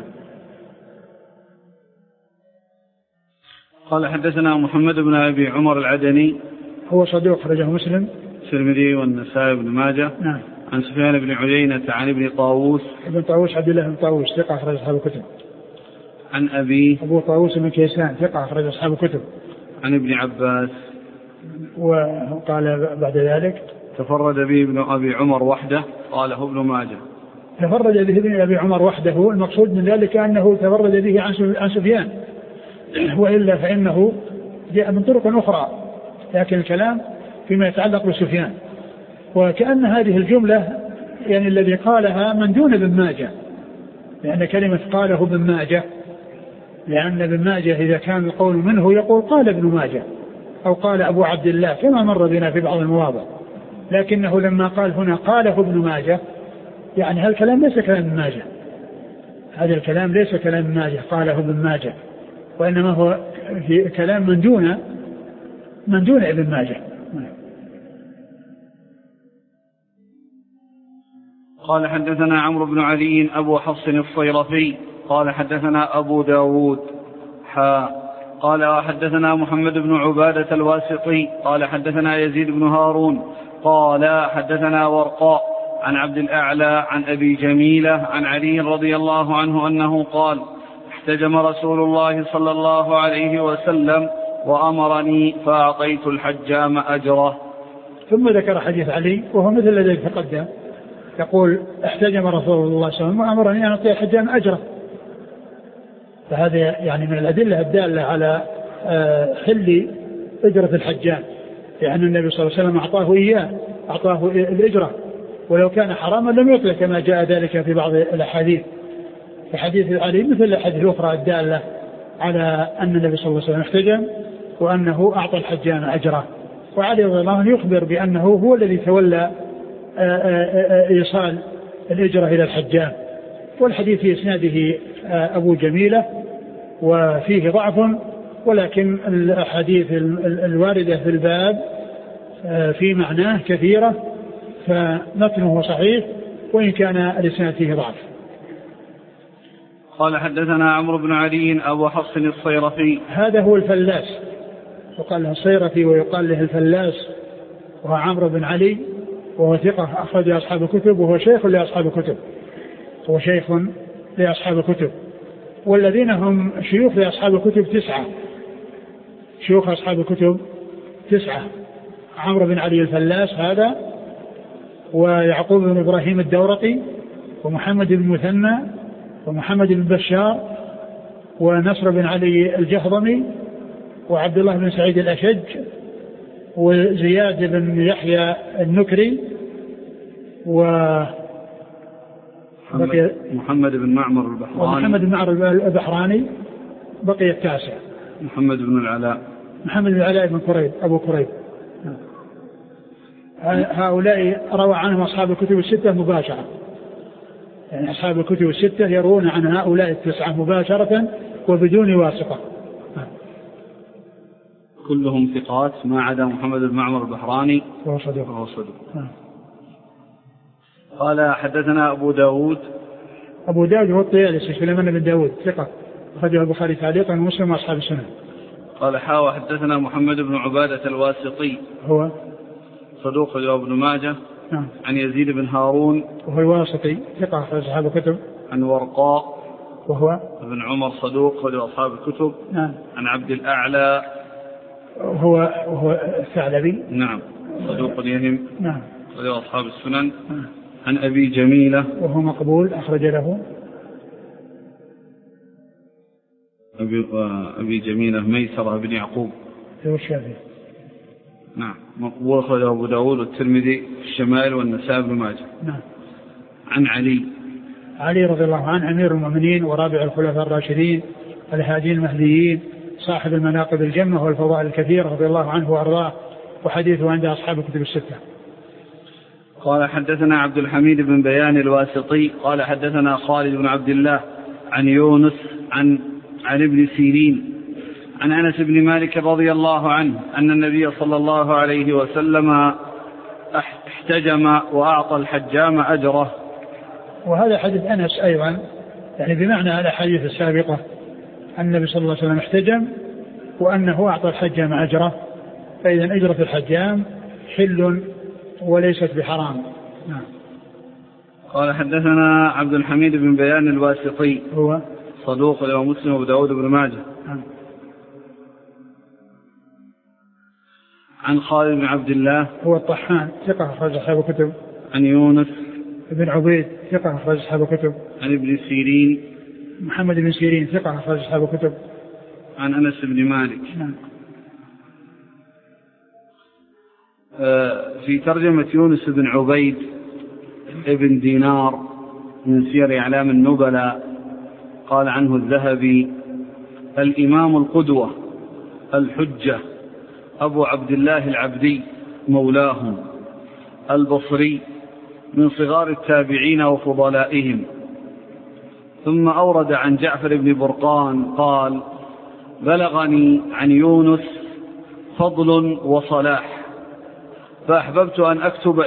قال حدثنا محمد بن أبي عمر العدني هو صدوق أخرجه مسلم الترمذي والنسائي بن ماجه. نعم. عن سفيان بن عيينة عن ابن طاووس عبد الله بن طاووس ثقة أخرج أصحاب الكتب. عن أبو طاووس بن كيسان ثقة أخرج أصحاب الكتب. عن ابن عباس. وقال بعد ذلك تفرد به ابن أبي عمر وحده قاله ابن ماجه. تفرد به ابن أبي عمر وحده، المقصود من ذلك أنه تفرد به عن سفيان، وإلا فإنه جاء من طرق أخرى، لكن الكلام فيما يتعلق بسفيان. وكأن هذه الجملة يعني الذي قالها من دون ابن ماجه، لأن كلمة قاله ابن ماجه، لأن ابن ماجه إذا كان القول منه يقول قال ابن ماجه أو قال أبو عبد الله كما مر بنا في بعض المواضع، لكنه لما قال هنا قاله ابن ماجه يعني هذا الكلام ليس كلام ابن ماجه، هذا الكلام ليس كلام ابن ماجه قاله ابن ماجه، وإنما هو في كلام من دون ابن ماجه. قال حدثنا عمرو بن علي أبو حفص الصيرفي قال حدثنا أبو داود قال حدثنا محمد بن عبادة الواسطي قال حدثنا يزيد بن هارون قال حدثنا ورقاء عن عبد الأعلى عن أبي جميلة عن علي رضي الله عنه أنه قال احتجم رسول الله صلى الله عليه وسلم وأمرني فأعطيت الحجام أجره. ثم ذكر حديث علي وهو مثل الذي تقدم، يقول احتجم رسول الله صلى الله عليه وسلم وأمرني أن أعطي الحجام أجره. فهذا يعني من الأدلة الدالة على حل أجرة الحجام، لأن النبي صلى الله عليه وسلم أعطاه الأجرة، ولو كان حراما لم يطلق كما جاء ذلك في بعض الأحاديث. في حديث علي مثل الحديث الأخرى الدالة على أن النبي صلى الله عليه وسلم احتجم وأنه أعطى الحجام أجره. وعلي رضي الله عنه يخبر بأنه هو الذي تولى إيصال الأجرة إلى الحجام. والحديث في إسناده أبو جميلة وفيه ضعف، ولكن الأحاديث الواردة في الباب في معناه كثيرة، فمتنه صحيح وإن كان الإسناد فيه ضعف. قال حدثنا عمرو بن علي أبو حفص الصيرفي. هذا هو الفلاس، يقال له الصيرفي ويقال له الفلاس، وهو عمرو بن علي، وهو ثقة أخرج أصحاب الكتب، وهو شيخ لأصحاب الكتب، هو شيخ لأصحاب الكتب. والذين هم شيوخ لأصحاب الكتب 9، شيوخ أصحاب الكتب 9: عمرو بن علي الفلاس هذا، ويعقوب بن إبراهيم الدورقي، ومحمد بن مثنى، ومحمد بن بشار، ونصر بن علي الجهضمي، وعبد الله بن سعيد الأشج، وزياد بن يحيى النكري، محمد بن معمر البحراني، ومحمد بن معمر البحراني، بقي 9. محمد بن العلاء، محمد بن العلاء بن كريب أبو كريب. هؤلاء روى عنهم أصحاب الكتب 6 مباشرة، يعني أصحاب الكتب 6 يروون عن هؤلاء 9 مباشرة وبدون واسطة. كلهم ثقات ما عدا محمد بن معمر البحراني وهو صدوق. قال حدثنا أبو داود. أبو داود هو الطيالسي سليمان بن داود، ثقة أخرجه البخاري تعليقا ومسلم وأصحاب السنن. قال حدثنا محمد بن عبادة الواسطي، هو صدوق ابن ماجه. نعم. عن يزيد بن هارون، وهو الواسطي، ثقة أخرج أصحاب الكتب. عن ورقاء، وهو ابن عمر، صدوق أخرج أصحاب الكتب. نعم. عن عبد الأعلى، وهو الثعلبي. نعم، صدوق يهم. نعم، أخرج أصحاب السنن. عن أبي جميلة، وهو مقبول، أخرج له أبي جميلة ميسرة بن يعقوب الشافعي. نعم، مقبول، أخرجه أبو داود والترمذي في الشمائل والنسائي بن ماجه. نعم. عن علي رضي الله عنه، أمير المؤمنين ورابع الخلفاء الراشدين الهادين المهديين، صاحب المناقب الجمة والفضائل الكثيرة، رضي الله عنه وأرضاه، وحديثه عند أصحاب الكتب 6. قال حدثنا عبد الحميد بن بيان الواسطي قال حدثنا خالد بن عبد الله عن يونس عن ابن سيرين عن أنس بن مالك رضي الله عنه أن النبي صلى الله عليه وسلم احتجم وأعطى الحجام أجره. وهذا حديث أنس أيضا، يعني بمعنى الأحاديث السابقة، أن النبي صلى الله عليه وسلم احتجم وأنه أعطى الحجام أجره، فإذا أجرة الحجام حل وليست بحرام. نعم. قال حدثنا عبد الحميد بن بيان الواسطي، هو صدوق له مسلم وابو داود بن ماجه. عن خالد بن عبد الله، هو الطحان، ثقة أخرج أصحاب الكتب. عن يونس بن عبيد، ثقة أخرج أصحاب الكتب. عن ابن سيرين، محمد بن سيرين، ثقة أخرج أصحاب الكتب. عن أنس بن مالك. نعم. في ترجمة يونس بن عبيد ابن دينار من سير أعلام النبلاء قال عنه الذهبي: الإمام القدوة الحجة أبو عبد الله العبدي مولاهم البصري من صغار التابعين وفضلائهم. ثم أورد عن جعفر بن برقان قال: بلغني عن يونس فضل وصلاح فأحببت أن أكتب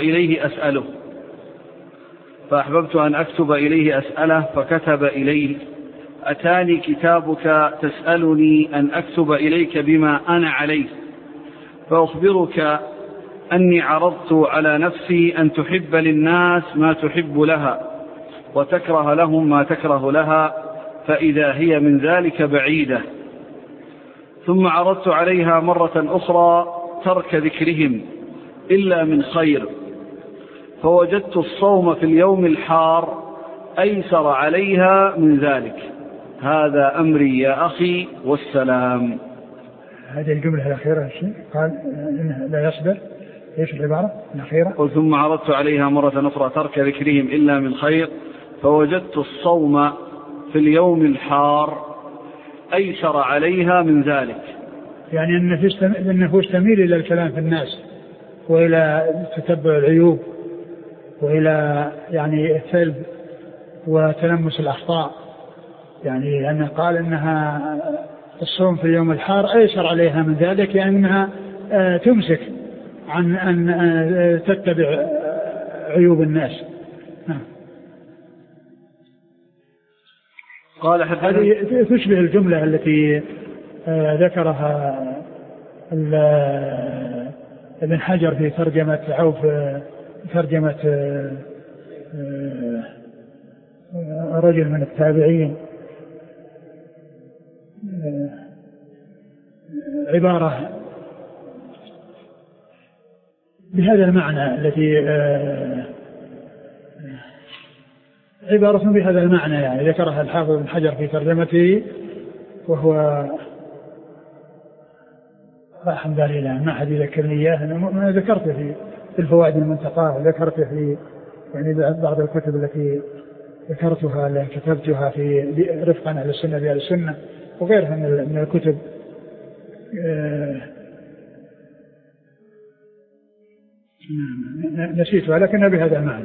إليه أسأله فكتب إليه: أتاني كتابك تسألني أن أكتب إليك بما أنا عليه، فأخبرك أني عرضت على نفسي أن تحب للناس ما تحب لها وتكره لهم ما تكره لها، فإذا هي من ذلك بعيدة. ثم عرضت عليها مرة أخرى ترك ذكرهم إلا من خير، فوجدت الصوم في اليوم الحار أيسر عليها من ذلك. هذا أمري يا أخي والسلام. هذه الجملة الأخيرة قال إنه لا يصبر، إيش العبارة الأخيرة؟ ثم عرضت عليها مرة أخرى ترك ذكرهم إلا من خير، فوجدت الصوم في اليوم الحار أيسر عليها من ذلك. يعني النفوس تميل إلى الكلام في الناس وإلى تتبع العيوب وإلى يعني الثلب وتلمس الأخطاء. يعني أنه قال إنها الصوم في اليوم الحار أيسر عليها من ذلك، يعني أنها تمسك عن أن تتبع عيوب الناس. قال هذه تشبه الجملة التي ذكرها ابن حجر في ترجمة عوف، ترجمة رجل من التابعين، عبارة بهذا المعنى التي عبارة بهذا المعنى يعني ذكرها الحافظ ابن حجر في ترجمته، وهو راح بالي الآن ما حد يذكرني إياه. أنا ذكرته في الفوائد المنتقاه، ذكرته في يعني بعض الكتب التي ذكرتها اللي كتبتها في رفقا أهل السنة بأهل السنة وغيرها من الكتب. نسيتها لكنها بهذا المعنى.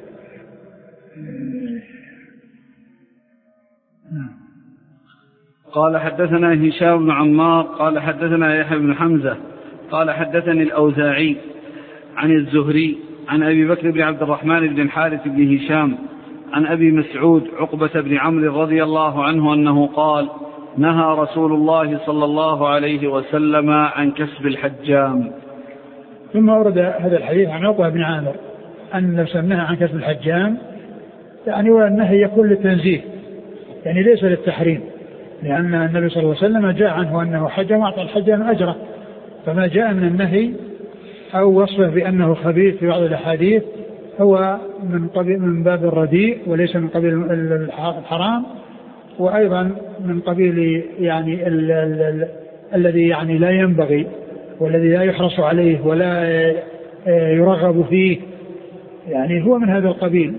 قال حدثنا هشام بن عمار قال حدثنا يحيى بن حمزة قال حدثني الأوزاعي عن الزهري عن أبي بكر بن عبد الرحمن بن الحارث بن هشام عن أبي مسعود عقبة بن عمرو رضي الله عنه أنه قال: نهى رسول الله صلى الله عليه وسلم عن كسب الحجام. ثم ورد هذا الحديث عن عقبة بن عامر أن نهى عن كسب الحجام، يعني والنهي يكون للتنزيه يعني ليس للتحريم، لأن النبي صلى الله عليه وسلم جاء عنه أنه حجم وأعطى الحجام أجره، فما جاء من النهي أو وصفه بأنه خبيث في بعض الأحاديث هو من باب الرديء وليس من قبيل الحرام، وأيضا من قبيل يعني الذي يعني لا ينبغي والذي لا يحرص عليه ولا يرغب فيه، يعني هو من هذا القبيل.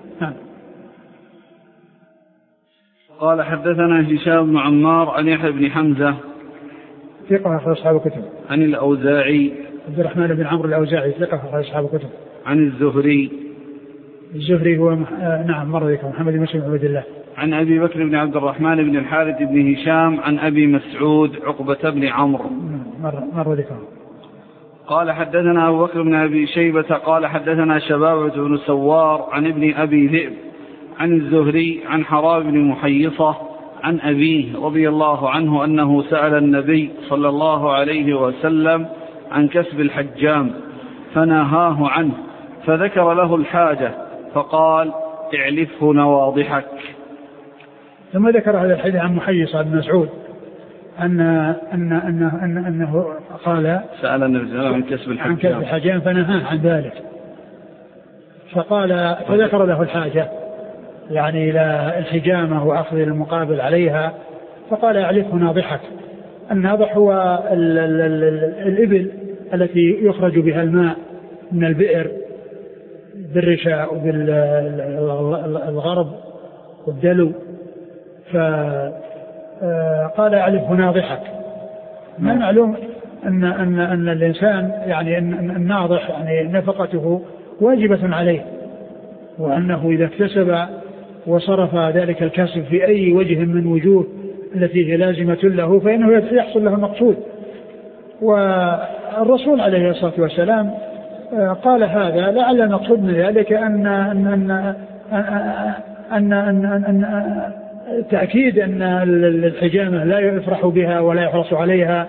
قال حدثنا هشام بن عمار عن يحيى بن حمزة ثقة أخرج أصحاب الكتب. عن الأوزاعي عبد الرحمن بن عمرو الأوزاعي ثقة أخرج أصحاب الكتب. عن الزهري هو نعم مر ذكر محمد بن مسلم عبد الله. عن أبي بكر بن عبد الرحمن بن الحارث بن هشام عن أبي مسعود عقبة بن عمرو مر ذكر. قال حدثنا أبو بكر بن أبي شيبة قال حدثنا شبابة بن سوار عن ابن أبي ذئب عن الزهري عن حرام بن محيصة عن أبيه رضي الله عنه أنه سأل النبي صلى الله عليه وسلم عن كسب الحجام فنهاه عنه، فذكر له الحاجة فقال: اعلفه نواضحك. ثم ذكر هذا الحديث عن محيصة بن مسعود أنه قال: سأل النبي صلى الله عليه وسلم عن كسب الحجام فنهاه عن ذلك، فذكر له الحاجة يعني إلى الحجامة وأخذ المقابل عليها، فقال: اعلفه ناضحك. الناضح هو الإبل التي يخرج بها الماء من البئر بالرشاء وبالغرب والدلو، فقال: اعلفه ناضحك. من المعلوم أن الإنسان يعني أن الناضح يعني نفقته واجبة عليه، وأنه إذا اكتسب وصرف ذلك الكسب في أي وجه من وجوه التي هي لازمة له فإنه يحصل له المقصود. والرسول عليه الصلاة والسلام قال هذا لعل المقصود من ذلك أن تأكيد أن الحجامة لا يفرح بها ولا يحرص عليها،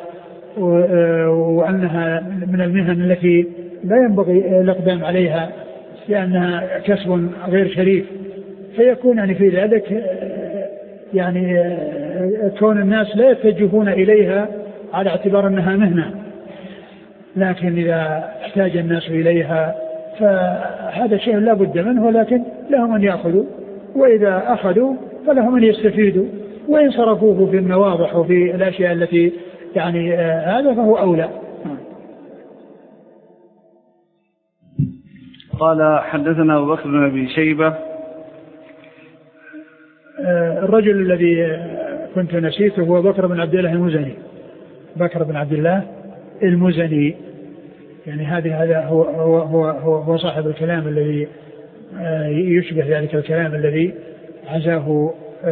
وأنها من المهن التي لا ينبغي الإقدام عليها لأنها كسب غير شريف، فيكون يعني في ذلك يعني كون الناس لا يتجهون إليها على اعتبار أنها مهنة، لكن إذا احتاج الناس إليها فهذا شيء لا بد منه، ولكن لهم أن يأخذوا، وإذا أخذوا فلهم أن يستفيدوا، وإن صرفوه في النواضح وفي الأشياء التي يعني هذا فهو أولى. قال حدثنا أبو بكر بن أبي شيبة. الرجل الذي كنت نسيته هو بكر بن عبد الله المزني، بكر بن عبد الله المزني، يعني هذا هو صاحب الكلام الذي يشبه ذلك الكلام الذي عزاه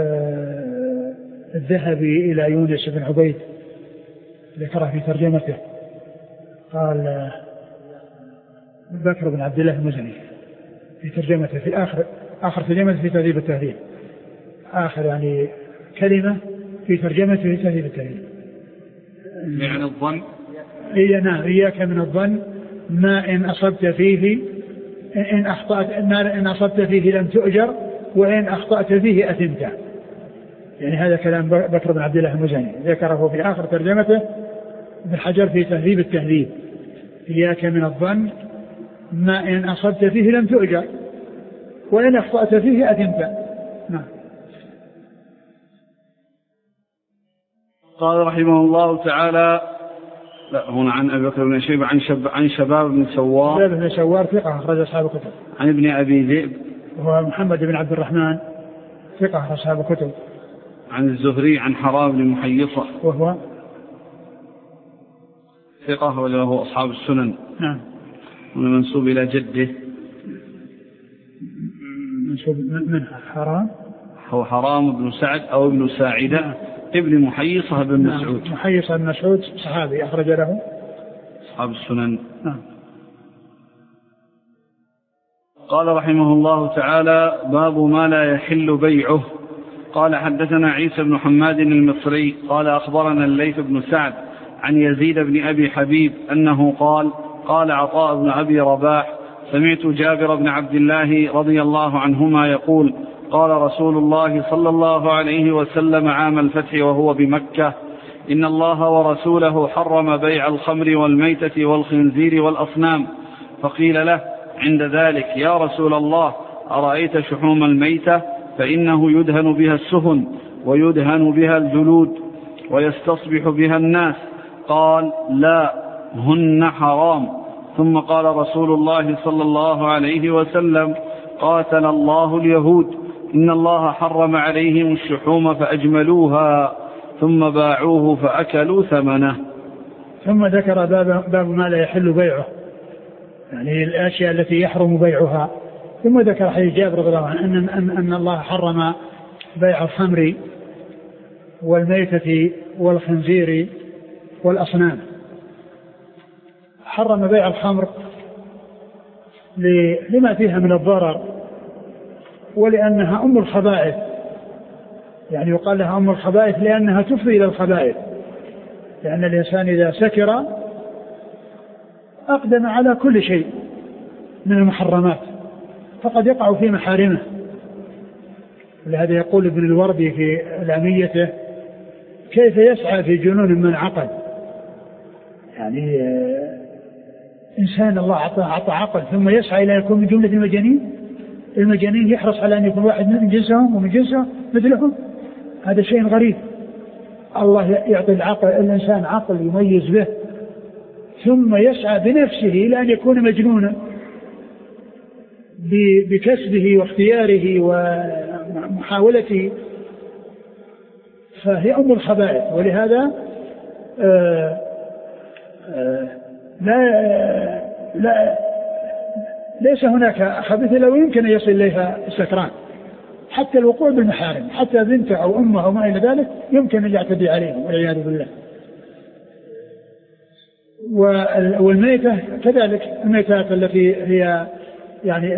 الذهبي إلى يونس بن عبيد، ذكره في ترجمته، قال بكر بن عبد الله المزني في ترجمته في آخر ترجمته في تهذيب التهذيب، آخر يعني كلمة في ترجمته في تهذيب التهذيب. يعني الظن. نعم، إياك من الظن ما إن أصبت فيه إن أخطأت، ما إن أصبت فيه لم تؤجر وإن أخطأت فيه أثمت. يعني هذا كلام بكر بن عبد الله المزني ذكره في آخر ترجمته ابن حجر في تهذيب التهذيب. إياك من الظن ما إن أصبت فيه لم تؤجر وإن أخطأت فيه أثمت. نعم. قال رحمه الله تعالى لا هنا عن أبي بكر بن شيبة عن شباب بن سوار. شباب بن سوار ثقة أخرج أصحاب الكتب. عن ابن أبي ذئب وهو محمد بن عبد الرحمن ثقة أخرج أصحاب الكتب. عن الزهري عن حرام بن محيصة وهو ثقة وله أصحاب السنن. نعم. منسوب إلى جده. منسوب من حرام؟ هو حرام بن سعد أو ابن ساعدة. نعم. ابن محيصة بن مسعود. محيصة بن مسعود صحابي أخرج له أصحاب السنن. نعم. قال رحمه الله تعالى باب ما لا يحل بيعه. قال حدثنا عيسى بن حماد المصري قال أخبرنا الليث بن سعد عن يزيد بن أبي حبيب أنه قال عطاء بن أبي رباح سمعت جابر بن عبد الله رضي الله عنهما يقول قال رسول الله صلى الله عليه وسلم عام الفتح وهو بمكة إن الله ورسوله حرم بيع الخمر والميتة والخنزير والأصنام. فقيل له عند ذلك يا رسول الله أرأيت شحوم الميتة فإنه يدهن بها السفن ويدهن بها الجلود ويستصبح بها الناس. قال لا هن حرام. ثم قال رسول الله صلى الله عليه وسلم قاتل الله اليهود إن الله حرم عليهم الشحوم فأجملوها ثم باعوه فأكلوا ثمنه. ثم ذكر باب ما لا يحل بيعه، يعني الأشياء التي يحرم بيعها. ثم ذكر حديث جابر رضي الله عنه أن الله حرم بيع الخمر والميتة والخنزير والأصنام. حرم بيع الخمر لما فيها من الضرر ولأنها أم الخبائث، يعني يقال لها أم الخبائث لأنها تفضي إلى الخبائث، لأن الإنسان إذا سكر أقدم على كل شيء من المحرمات فقد يقع في محارمه. ولهذا يقول ابن الوردي في لاميته كيف يسعى في جنون من عقل، يعني إنسان الله أعطى عقل ثم يسعى إلى يكون من جملة المجانين يحرص على أن يكون واحد من جنسهم ومن جنسه مثلهم. هذا شيء غريب. الله يعطي الإنسان عقل يميز به ثم يسعى بنفسه إلى أن يكون مجنونا بكسبه واختياره ومحاولته، فهي أم الخبائث. ولهذا ليس هناك خبيث لو يمكن أن يصل إليها السكران، حتى الوقوع بالمحارم، حتى بنته أو أمه أو ما إلى ذلك يمكن أن يعتدي عليهم والعياذ بالله. والميتة كذلك، الميتات التي هي يعني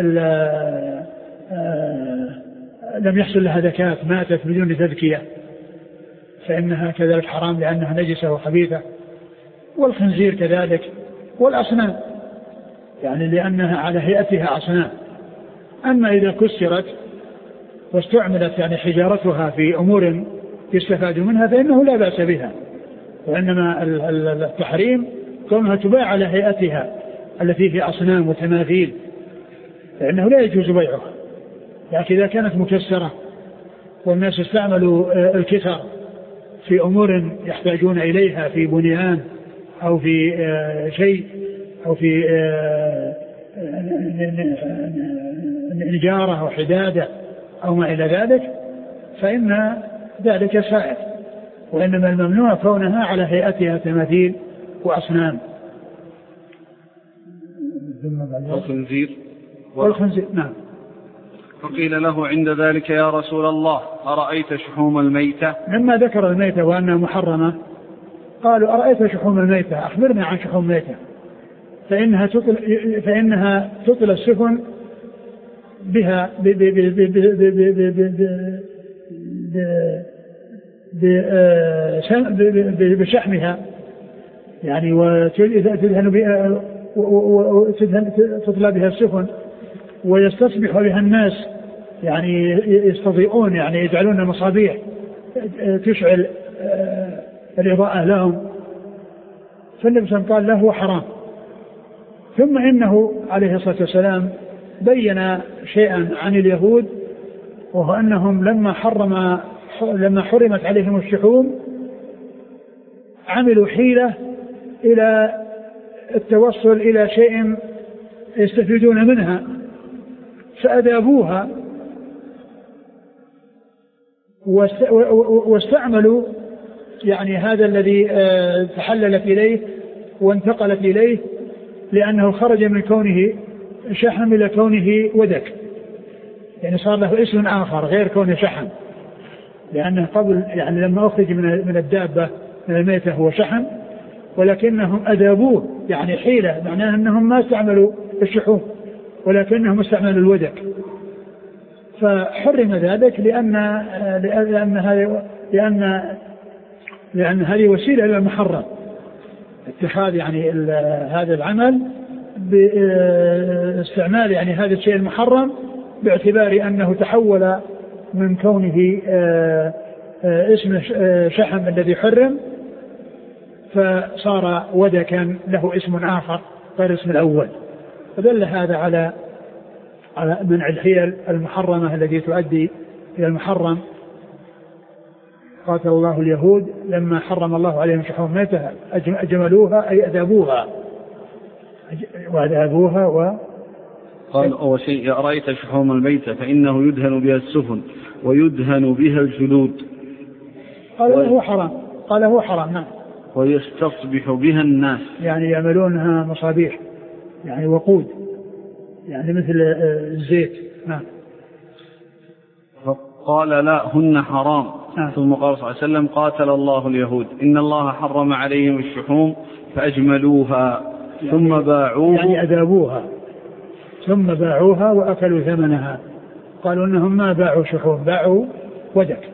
لم يحصل لها زكاة ماتت بدون تذكية فإنها كذلك حرام لأنها نجسة وخبيثة. والخنزير كذلك، والأصنام يعني لأنها على هيئتها أصنام. أما إذا كسرت واستعملت يعني حجارتها في أمور يستفاد منها فإنه لا بأس بها، وإنما التحريم كونها تباع على هيئتها التي في أصنام وتماثيل فإنه لا يجوز بيعها. لكن إذا كانت مكسرة والناس استعملوا الكسر في أمور يحتاجون إليها في بنيان أو في شيء أو في نجارة أو حدادة أو ما إلى ذلك فإن ذلك سائر، وإنما الممنوع كونها على هيئتها تماثيل وأصنام. والخنزير نعم. فقيل له عند ذلك يا رسول الله أرأيت شحوم الميتة؟ لما ذكر الميتة وأنها محرمة قالوا أرأيت شحوم الميتة، أخبرنا عن شحوم الميتة، فإنها تطل السفن بها بشحمها يعني وتطلى بها السفن ويستصبح بها الناس يعني يستضيئون يعني يجعلون مصابيح تشعل الإضاءة لهم. فالنبي صلى الله عليه وسلم قال له حرام. ثم إنه عليه الصلاة والسلام بين شيئا عن اليهود، وهو أنهم لما حرمت عليهم الشحوم عملوا حيلة إلى التوصل إلى شيء يستفيدون منها فأذابوها واستعملوا يعني هذا الذي تحللت إليه وانتقلت إليه، لأنه خرج من كونه شحم إلى كونه ودك، يعني صار له اسم آخر غير كونه شحم، لأنه قبل يعني لما أخرج من الدابة من الميتة هو شحم، ولكنهم أذابوه يعني حيلة، معناه أنهم ما استعملوا الشحوم ولكنهم استعملوا الودك، فحرم ذلك لأن هذه وسيلة إلى المحرم، اتخاذ يعني هذا العمل باستعمال يعني هذا الشيء المحرم باعتبار أنه تحول من كونه اسم شحم الذي حرم فصار ودكا له اسم آخر غير اسم الأول. فدل هذا على منع الحيل المحرمة التي تؤدي إلى المحرم. قاتل الله اليهود لما حرم الله عليهم شحوم ميتة أجملوها أي أذابوها وأذابوها قال أول شيء رأيت شحوم الميتة فإنه يدهن بها السفن ويدهن بها الجلود. قال هو حرام. قال هو حرام نعم. ويستصبح بها الناس يعني يعملونها مصابيح يعني وقود يعني مثل الزيت نعم. فقال لا هن حرام. ثم قال صلى الله عليه وسلم قاتل الله اليهود إن الله حرم عليهم الشحوم فأجملوها ثم باعوها يعني أذابوها ثم باعوها وأكلوا ثمنها. قالوا إنهم ما باعوا شحوم باعوا ودك.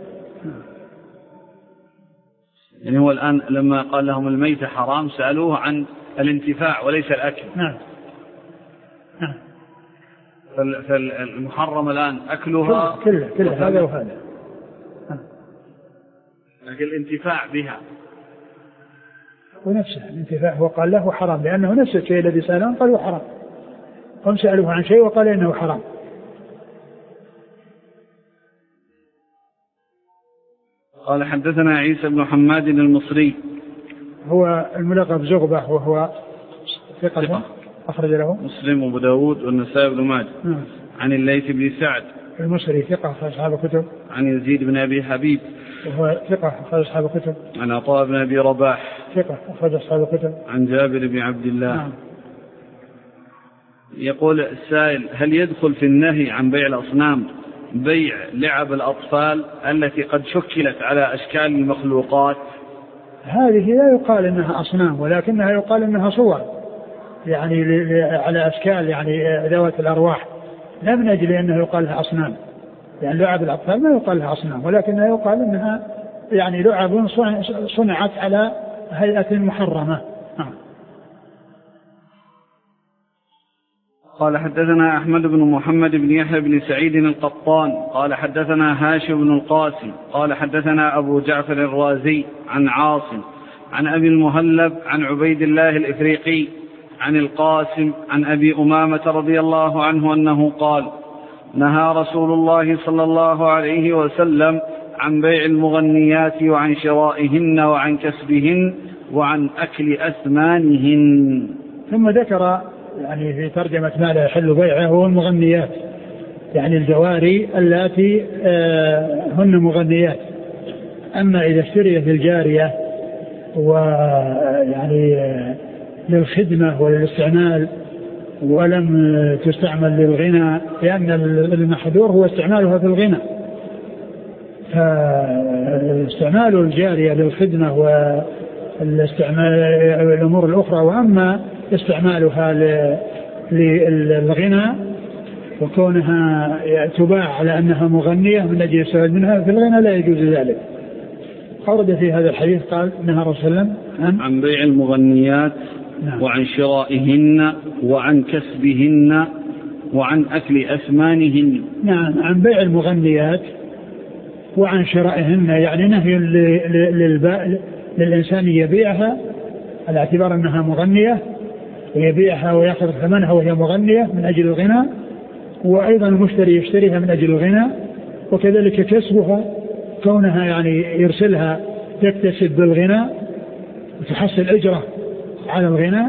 يعني هو الآن لما قال لهم الميتة حرام سألوه عن الانتفاع وليس الأكل. نعم. فالمحرم الآن أكلها كل هذا وهذا، لكن الانتفاع بها ونفسه الانتفاع هو قال له حرام لأنه نفس الشيء الذي سألهم قالوا حرام، هم سألوه عن شيء وقال إنه حرام. قال حدثنا عيسى بن حماد المصري هو الملقب زغبة وهو ثقة أخرج له مسلم وأبو داود والنسائي بن ماجه. عن الليث بن سعد المصري ثقة أخرج أصحاب الكتب. عن يزيد بن أبي حبيب وهو ثقة أخرج أصحاب الكتب. عن عطاء بن أبي رباح ثقة أخرج أصحاب الكتب. عن جابر بن عبد الله. نعم. يقول السائل هل يدخل في النهي عن بيع الأصنام بيع لعب الأطفال التي قد شكلت على أشكال المخلوقات؟ هذه لا يقال إنها أصنام ولكنها يقال إنها صور يعني على أشكال يعني ذوات الأرواح، لا من أجل أنه يقال لها أصنام، يعني لعب الأطفال ما يقال لها أصنام ولكنها يقال إنها يعني لعب صنعت على هيئة محرمة. قال حدثنا أحمد بن محمد بن يحيى بن سعيد القطان قال حدثنا هاشم بن القاسم قال حدثنا أبو جعفر الرازي عن عاصم عن أبي المهلب عن عبيد الله الإفريقي عن القاسم عن أبي أمامة رضي الله عنه أنه قال نهى رسول الله صلى الله عليه وسلم عن بيع المغنيات وعن شرائهن وعن كسبهن وعن أكل أثمانهن. ثم ذكر يعني في ترجمة ما لا يحل بيعه هو المغنيات، يعني الجواري التي هن مغنيات. أما إذا اشتريت الجارية ويعني للخدمة وللاستعمال ولم تستعمل للغنى، لأن المحظور هو استعمالها في الغنى، فاستعمال الجارية للخدمة والاستعمال الأمور الأخرى، وأما استعمالها للغنى وكونها تباع على أنها مغنية من أجل يستفاد منها في الغنى لا يجوز ذلك. أورد في هذا الحديث قال نهى الرسول صلى الله عليه وسلم عن بيع المغنيات نعم. وعن شرائهن وعن كسبهن وعن أكل أثمانهن. نعم عن بيع المغنيات وعن شرائهن، يعني نهي للإنسان يبيعها على اعتبار أنها مغنية ويبيعها ويأخذ ثمنها وهي مغنية من أجل الغنى، وأيضا المشتري يشتريها من أجل الغنى، وكذلك كسبها كونها يعني يرسلها تكتسب بالغنى وتحصل أجرة على الغنى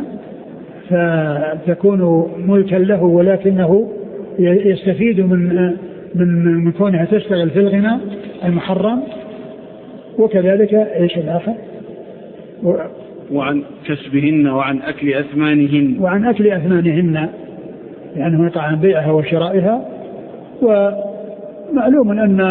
فتكون ملكا له، ولكنه يستفيد من كونها تشتغل في الغنى المحرم. وكذلك ايش الآخر؟ وعن كسبهن وعن أكل أثمانهن. وعن أكل أثمانهن يعني هو طبعا بيعها وشرائها. ومعلوم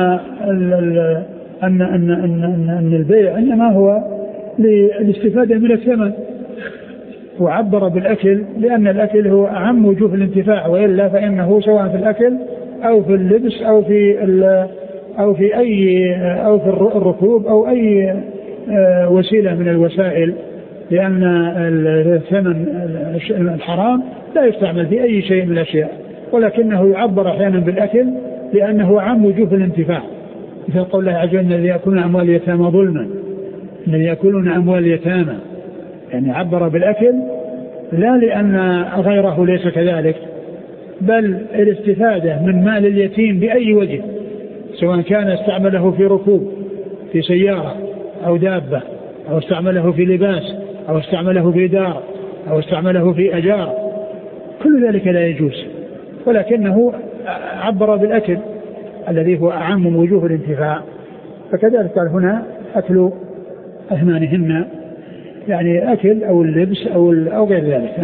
أن البيع إنما هو للاستفادة من الثمن، وعبر بالأكل لأن الأكل هو أعم وجوه الانتفاع، وإلا فإنه سواء في الأكل أو في اللبس أو في الركوب أو أي وسيلة من الوسائل، لأن الثمن الحرام لا يستعمل في أي شيء من الأشياء، ولكنه يعبر أحيانا بالأكل لأنه أعم وجوه الانتفاع، مثل قول الله عز وجل الذين يأكلون أموال اليتامى ظلما، الذين يأكلون أموال اليتامى، يعني عبر بالأكل لا لأن غيره ليس كذلك، بل الاستفادة من مال اليتيم بأي وجه، سواء كان استعمله في ركوب في سيارة أو دابة، أو استعمله في لباس، أو استعمله في دار، أو استعمله في أجار، كل ذلك لا يجوز، ولكنه عبر بالأكل الذي هو أعم وجوه الانتفاع. فكذلك قال هنا أكل أثمانهن، يعني أكل أو اللبس أو غير ذلك.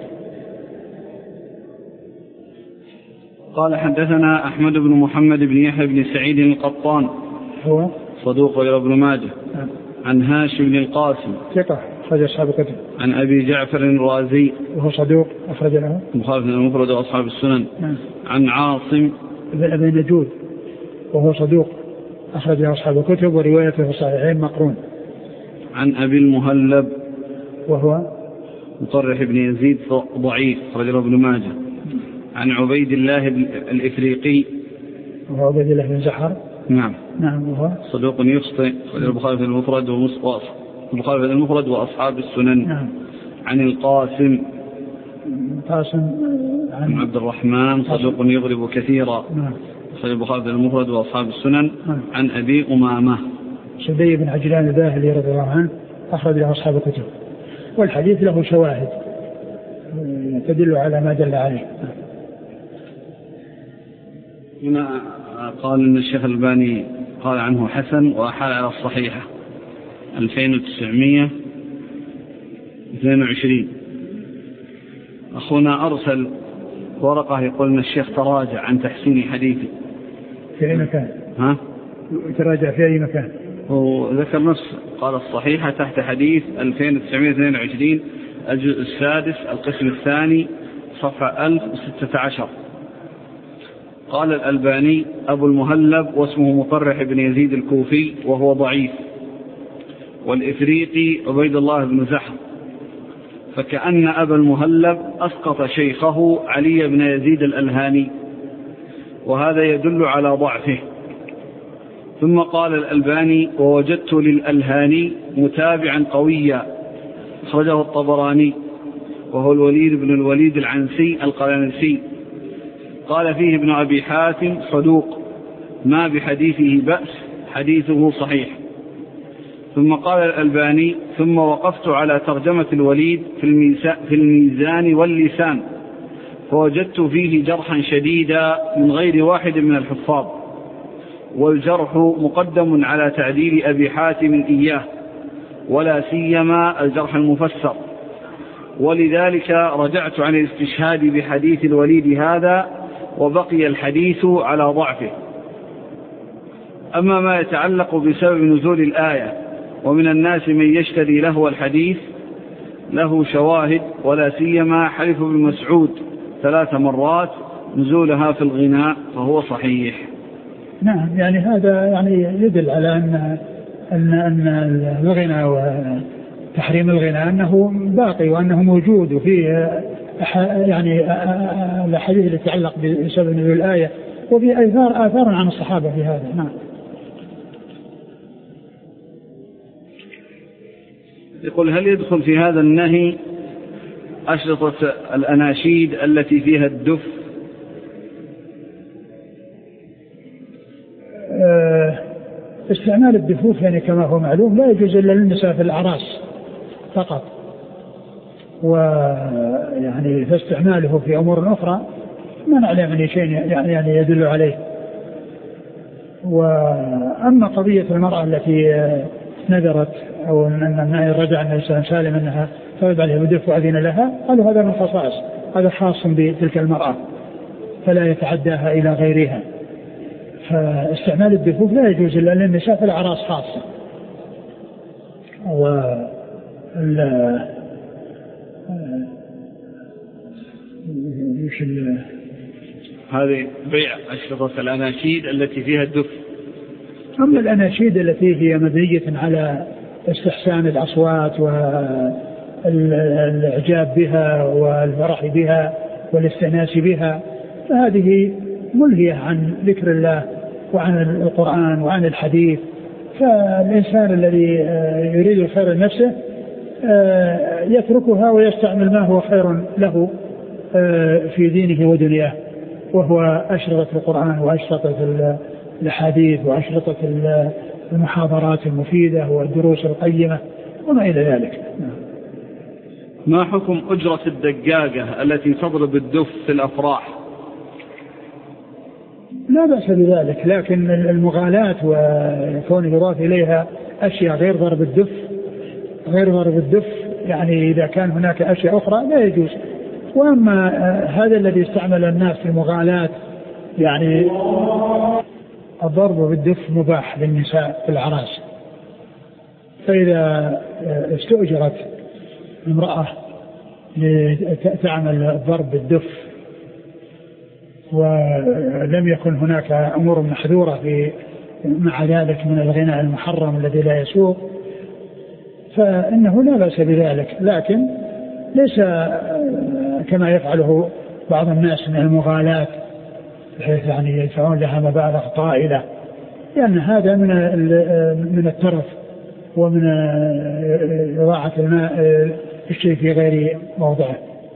قال حدثنا أحمد بن محمد بن يحيى بن سعيد القطان هو صدوق غير ابن ماجه. عن هاشم بن القاسم ثقة أخرج أصحاب الكتب. عن أبي جعفر الرازي وهو صدوق أخرج له البخاري المفرد وأصحاب السنن. عن عاصم بن أبي نجود وهو صدوق أخرج له أصحاب الكتب وروايته في الصحيحين مقرون. عن أبي المهلب وهو مطرح بن يزيد ضعيف أخرج له ابن ماجه. عن عبيد الله الإفريقي وهو عبيد الله بن زحر. نعم وهو صدوق يخطئ أخرج البخاري في المفرد وأصحاب السنن. نعم. عن القاسم عن عبد الرحمن صدوق يغرب كثيرا. نعم. أخرج البخاري في المفرد وأصحاب السنن. عن أبي أمامة سدي بن عجلان الباهلي رضي الله عنه أخرج له أصحاب الكتب، والحديث له شواهد تدل على ما دل عليه. هنا قال إن الشيخ الألباني قال عنه حسن وأحال على الصحيحة 2922. أخونا أرسل ورقة يقول إن الشيخ تراجع عن تحسين حديثه. في أي مكان؟ تراجع في أي مكان؟ وذكر نص قال الصحيحة تحت حديث 2922 الجزء السادس القسم الثاني صفحة 1016. قال الألباني أبو المهلب واسمه مطرح بن يزيد الكوفي وهو ضعيف، والإفريقي عبيد الله بن زحر، فكأن أبا المهلب أسقط شيخه علي بن يزيد الألهاني، وهذا يدل على ضعفه. ثم قال الألباني ووجدت للألهاني متابعا قويا أخرجه الطبراني وهو الوليد بن الوليد العنسي القلنسي، قال فيه ابن أبي حاتم صدوق ما بحديثه بأس حديثه صحيح. ثم قال الألباني ثم وقفت على ترجمة الوليد في الميزان واللسان فوجدت فيه جرحا شديدا من غير واحد من الحفاظ، والجرح مقدم على تعديل أبي حاتم إياه ولا سيما الجرح المفسر، ولذلك رجعت عن الاستشهاد بحديث الوليد هذا وبقي الحديث على ضعفه. أما ما يتعلق بسبب نزول الآية ومن الناس من يشتري لهو الحديث له شواهد، ولا سيما حلف بن مسعود 3 مرات نزولها في الغناء فهو صحيح. نعم، يعني هذا يعني يدل على أن الغنى وتحريم الغنى أنه باقي وأنه موجود، وفيه يعني الحديث اللي يتعلق بسبب نزول الآية، وفي آثار عن الصحابة في هذا. نعم. يقول هل يدخل في هذا النهي أشرطة الأناشيد التي فيها الدف؟ استعمال الدفوف يعني كما هو معلوم لا يجوز إلا للنساء في الأعراس فقط، ويعني فاستعماله في أمور أخرى ما نعلم من شيء يعني يدل عليه. وأما قضية المرأة التي نذرت أو أن رجع النبي سالم أنها فرض عليها بدف وأذن لها، قالوا هذا من خصائص، هذا خاص بتلك المرأة فلا يتعداها إلى غيرها. فاستعمال الدفوف لا يجوز إلا للنساء في الأعراس خاصة. هذه بيع أشرطة الأناشيد التي فيها الدف. أما الأناشيد التي هي مبنية على استحسان الأصوات والإعجاب بها والفرح بها والاستئناس بها، فهذه ملهية عن ذكر الله وعن القرآن وعن الحديث. فالإنسان الذي يريد الخير لنفسه يتركها ويستعمل ما هو خير له في دينه ودنياه، وهو أشرطة القرآن وأشرطة الحديث وأشرطة المحاضرات المفيدة والدروس القيمة وما إلى ذلك. ما حكم أجرة الدجاجة التي تضرب الدف في الأفراح؟ لا بأس بذلك، لكن المغالاة وكون يضاف إليها أشياء غير ضرب الدف يعني إذا كان هناك أشياء أخرى لا يجوز. وأما هذا الذي استعمل الناس في المغالاة يعني الضرب بالدف مباح للنساء في الأعراس، فإذا استؤجرت امرأة لتعمل الضرب بالدف ولم يكن هناك أمور محذورة مع ذلك من الغناء المحرم الذي لا يسوق، فإنه لا بأس بذلك، لكن ليس كما يفعله بعض الناس من المغالاة بحيث يعني يدفعون لها مبالغ طائلة، لأن هذا من الترف ومن إضاعة الماء الشيء في غير موضعه.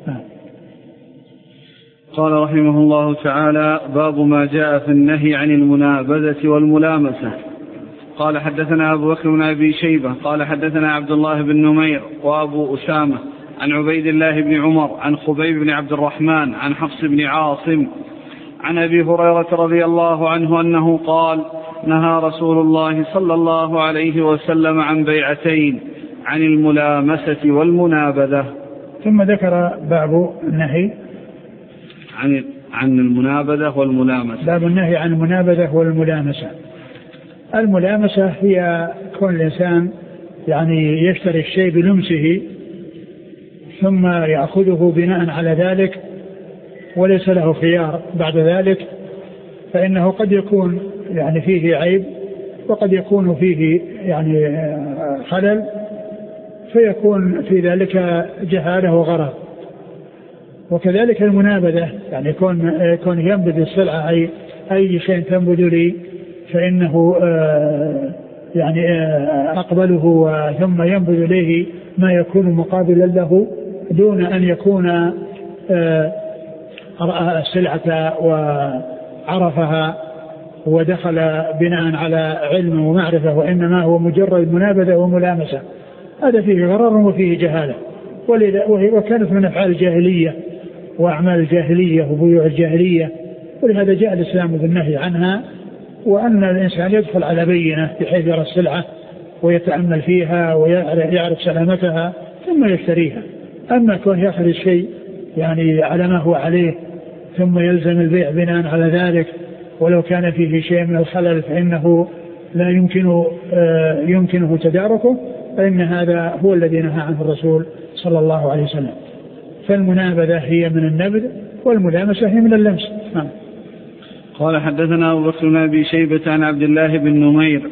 قال رحمه الله تعالى: باب ما جاء في النهي عن المنابذة والملامسة. قال حدثنا أبو بكر بن أبي شيبة قال حدثنا عبد الله بن نمير وأبو أسامة عن عبيد الله بن عمر عن خبيب بن عبد الرحمن عن حفص بن عاصم عن أبي هريرة رضي الله عنه أنه قال: نهى رسول الله صلى الله عليه وسلم عن بيعتين، عن الملامسة والمنابذة. ثم ذكر باب النهي عن المنابذة والملامسة. باب النهي عن المنابذة والملامسة. الملامسة هي كون الإنسان يعني يشتري الشيء بلمسه ثم يأخذه بناء على ذلك وليس له خيار بعد ذلك، فإنه قد يكون يعني فيه عيب وقد يكون فيه يعني خلل، فيكون في ذلك جهالة وغرض. وكذلك المنابذة يعني يكون ينبذ السلعة أي شيء تنبذ لي فإنه يعني أقبله ثم ينبذ إليه ما يكون مقابلا له دون أن يكون رأى السلعة وعرفها ودخل بناء على علم ومعرفة، وإنما هو مجرد منابذة وملامسة. هذا فيه غرر وفيه جهالة، وكانت من أفعال الجاهلية وأعمال الجاهلية وبيوع الجاهلية، ولهذا جاء الإسلام بالنهي عنها، وأن الإنسان يدخل على بينة بحيث يرى السلعة ويتأمل فيها ويعرف سلامتها ثم يشتريها. أما كون يأخذ الشيء يعني على ما هو عليه ثم يلزم البيع بناء على ذلك ولو كان فيه شيء من الخلل فإنه لا يمكنه تداركه، فإن هذا هو الذي نهى عنه الرسول صلى الله عليه وسلم. فالمنابذة هي من النبذ والملامسة هي من اللمس. قال حدثنا أبو بكر بن أبي شيبة عن عبد الله بن نمير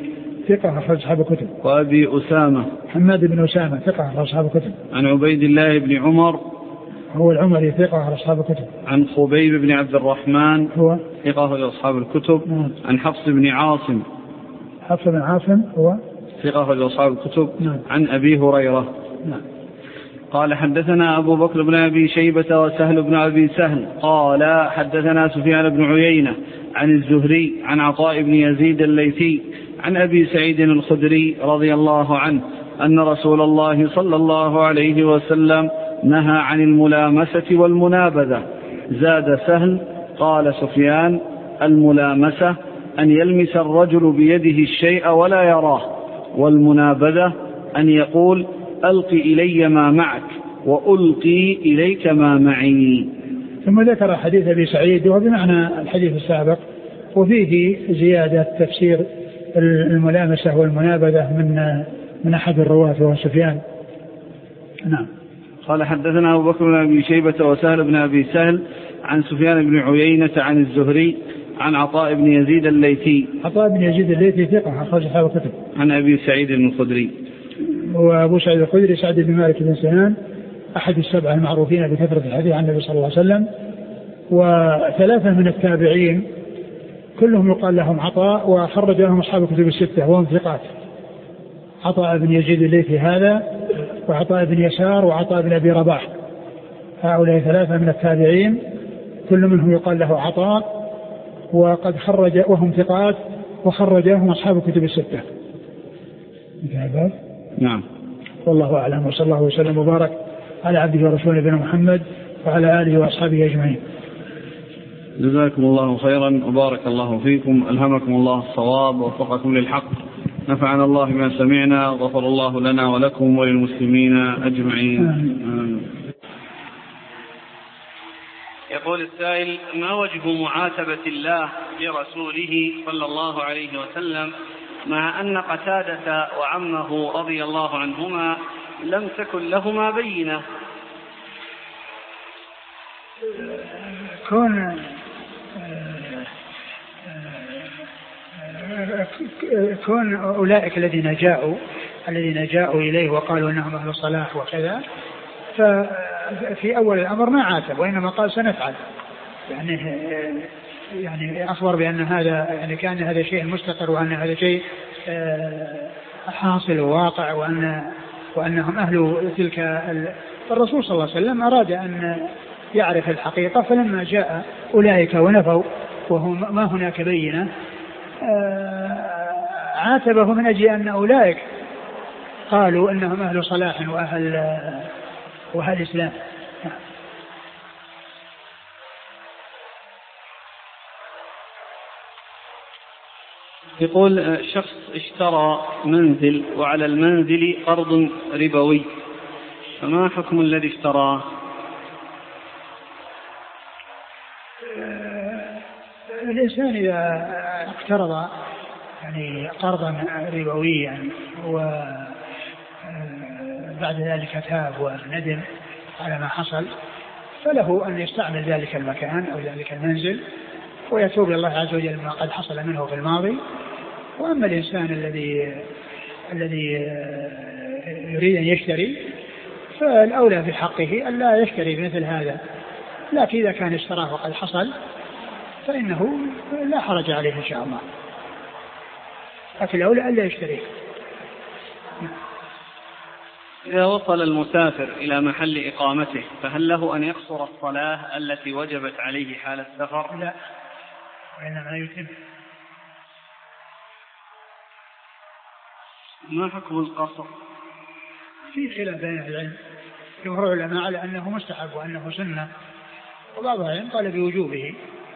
ثقة أخرج أصحاب الكتب. وأبي أسامة حماد بن أسامة ثقة أخرج أصحاب الكتب. عن عبيد الله بن عمر هو العمري ثقة أخرج أصحاب الكتب. عن خبيب بن عبد الرحمن هو ثقة أخرج أصحاب الكتب. عن حفص بن عاصم حفص بن عاصم هو ثقة أخرج أصحاب الكتب. عن أبي هريرة. قال حدثنا أبو بكر بن أبي شيبة وسهل بن أبي سهل قال حدثنا سفيان بن عيينة عن الزهري عن عطاء بن يزيد الليثي عن أبي سعيد الخدري رضي الله عنه أن رسول الله صلى الله عليه وسلم نهى عن الملامسة والمنابذة. زاد سهل قال سفيان الملامسة أن يلمس الرجل بيده الشيء ولا يراه، والمنابذة أن يقول ألق إلي ما معك وألقي إليك ما معي. ثم ذكر حديث أبي سعيد وبمعنى الحديث السابق، وفيه زيادة تفسير الملامسة والمنابذة من أحد الرواة وهو سفيان. نعم. قال حدثنا أبو بكر بن أبي شيبة وسهل بن أبي سهل عن سفيان بن عيينة عن الزهري عن عطاء بن يزيد الليثي. عطاء بن يزيد الليثي ثقة أخرج أصحاب الكتب. عن أبي سعيد الخدري. وأبو سعيد الخدري سعد بن مالك بن سنان أحد السبعة المعروفين بكثرة الحديث عن النبي صلى الله عليه وسلم. وثلاثة من التابعين كلهم يقال لهم عطاء وخرج لهم أصحاب الكتب الستة وهم ثقات. عطاء بن يزيد الليثي هذا، وعطاء بن يسار، وعطاء بن أبي رباح. هؤلاء ثلاثة من التابعين كل منهم يقال له عطاء، وقد خرج وهم ثقات وخرج لهم أصحاب الكتب الستة. نعم. والله أعلم، وصلى الله وسلم وبارك على عبده ورسوله نبينا محمد وعلى آله وأصحابه أجمعين. جزاكم الله خيرا وبارك الله فيكم، ألهمكم الله الصواب ووفقكم للحق، نفعنا الله بما سمعنا، غفر الله لنا ولكم وللمسلمين أجمعين. يقول السائل: ما وجه معاتبة الله لرسوله صلى الله عليه وسلم مع أن قتادة وعمه رضي الله عنهما لم تكن لهما بينة؟ كون أولئك الذين جاءوا إليه وقالوا أنهم أهل الصلاح وكذا، ففي أول الأمر ما عاتب، وإنما قال سنفعل، يعني أخبر بأن هذا يعني كان هذا شيء مستقر، وأن هذا شيء حاصل وواقع، وأنهم أهل تلك. الرسول صلى الله عليه وسلم أراد أن يعرف الحقيقة، فلما جاء أولئك ونفوا وهم ما هناك بينة عاتبه من أجل أن أولئك قالوا أنهم أهل صلاح وأهل إسلام. يقول: شخص اشترى منزل وعلى المنزل قرض ربوي، فما حكم الذي اشتراه؟ الإنسان إذا اقترض يعني قرضا ربويا وبعد ذلك تاب وندم على ما حصل، فله أن يستعمل ذلك المكان أو ذلك المنزل ويتوب إلى الله عز وجل ما قد حصل منه في الماضي. وأما الإنسان الذي يريد أن يشتري، فالأولى في حقه أن لا يشتري مثل هذا، لكن إذا كان اشتراه وقد حصل فإنه لا حرج عليه إن شاء الله، لكن الأولى ألا يشتريه. إذا وصل المسافر إلى محل إقامته، فهل له أن يقصر الصلاة التي وجبت عليه حال السفر؟ لا، وإنما يتم. ما حكم القصر؟ في خلاف بين العلم، جمهور العلماء على أنه مستحب وأنه سنة، وبعض العلم قال بوجوبه.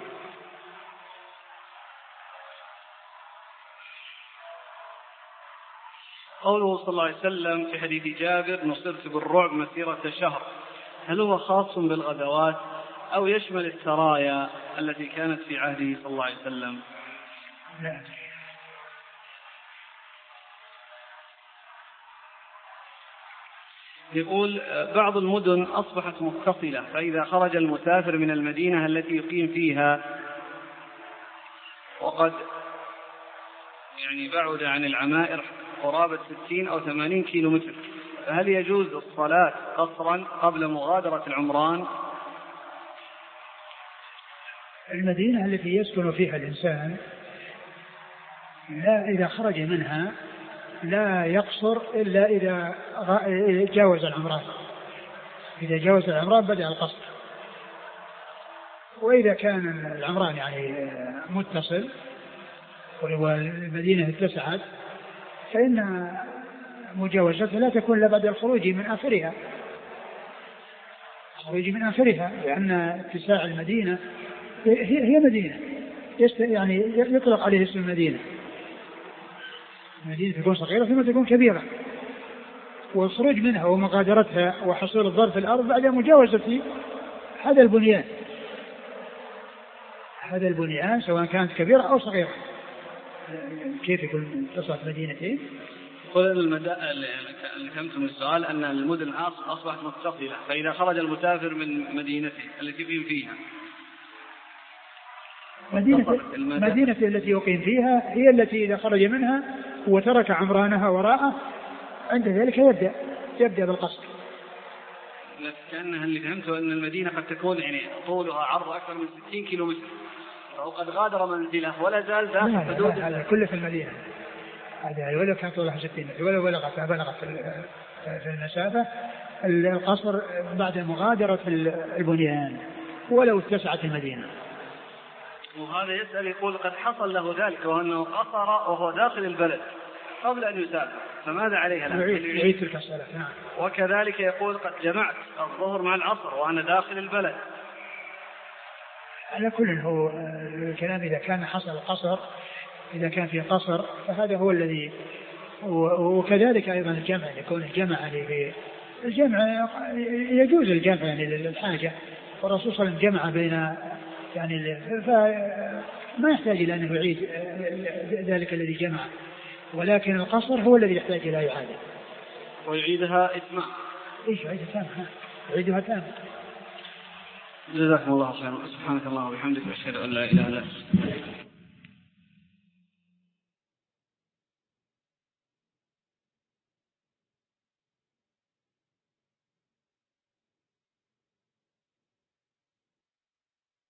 قوله صلى الله عليه وسلم في حديث جابر: نصرت بالرعب مسيرة شهر، هل هو خاص بالغزوات أو يشمل السرايا التي كانت في عهده صلى الله عليه وسلم؟ لا. يقول: بعض المدن أصبحت متصلة، فإذا خرج المسافر من المدينة التي يقيم فيها وقد يعني بعد عن العمائر قرابة 60 أو 80 كيلو متر، فهل يجوز الصلاة قصرا قبل مغادرة العمران؟ المدينة التي يسكن فيها الإنسان لا إذا خرج منها لا يقصر إلا إذا جاوز العمران. إذا جاوز العمران بدأ القصر. وإذا كان العمران يعني متصل والمدينة اتسعت فإن مجاوزتها لا تكون إلا بعد الخروج من آخرها. الخروج من آخرها، لأن اتساع المدينة هي مدينة يعني يطلق عليه اسم المدينة. المدينة تكون صغيرة ثم تكون كبيرة، والخروج منها ومغادرتها وحصول الضرر في الأرض بعد مجاوزة هذا البنيان. هذا البنيان سواء كانت كبيرة أو صغيرة. كيف يكون تصف مدينتين؟ قل اللي فهمتم السؤال أن المدن أصبحت متصلة، فإذا خرج المسافر من مدينته التي يقيم فيها مدينة التي يقيم فيها هي التي إذا خرج منها وترك عمرانها وراءه عند ذلك يبدأ بالقصر. لكنها اللي فهمته أن المدينة قد تكون يعني طولها عرض أكثر من 60 كيلو متر، فهو قد غادر منزله ولا زال داخل حدود. هذا كله في المدينة. هذا ولو كان طولها 60 متر ولو بلغت في المسافة، القصر بعد مغادرة البنيان ولو اتسعت المدينة. وهذا يسأل يقول قد حصل له ذلك وأنه قصر وهو داخل البلد قبل أن يسافر، فماذا عليه الآن؟ يعيد تلك الصلاة. نعم. وكذلك يقول قد جمعت الظهر مع العصر وأنا داخل البلد. على كل هو الكلام إذا كان حصل القصر، إذا كان في قصر فهذا هو الذي، وكذلك أيضا الجمع يكون الجمع يجوز الجمع يعني للحاجة، والرسول صلى الله عليه وسلم جمع بين يعني فما يحتاج إلى أنه يعيد ذلك الذي جمع، ولكن القصر هو الذي يحتاج إلى إعادة. ويعيدها إتمام. يعيدها تامة. يعيدها تامة. جزاكم الله خيرا. سبحانك اللهم وبحمدك أشهد أن لا إله إلا أنت.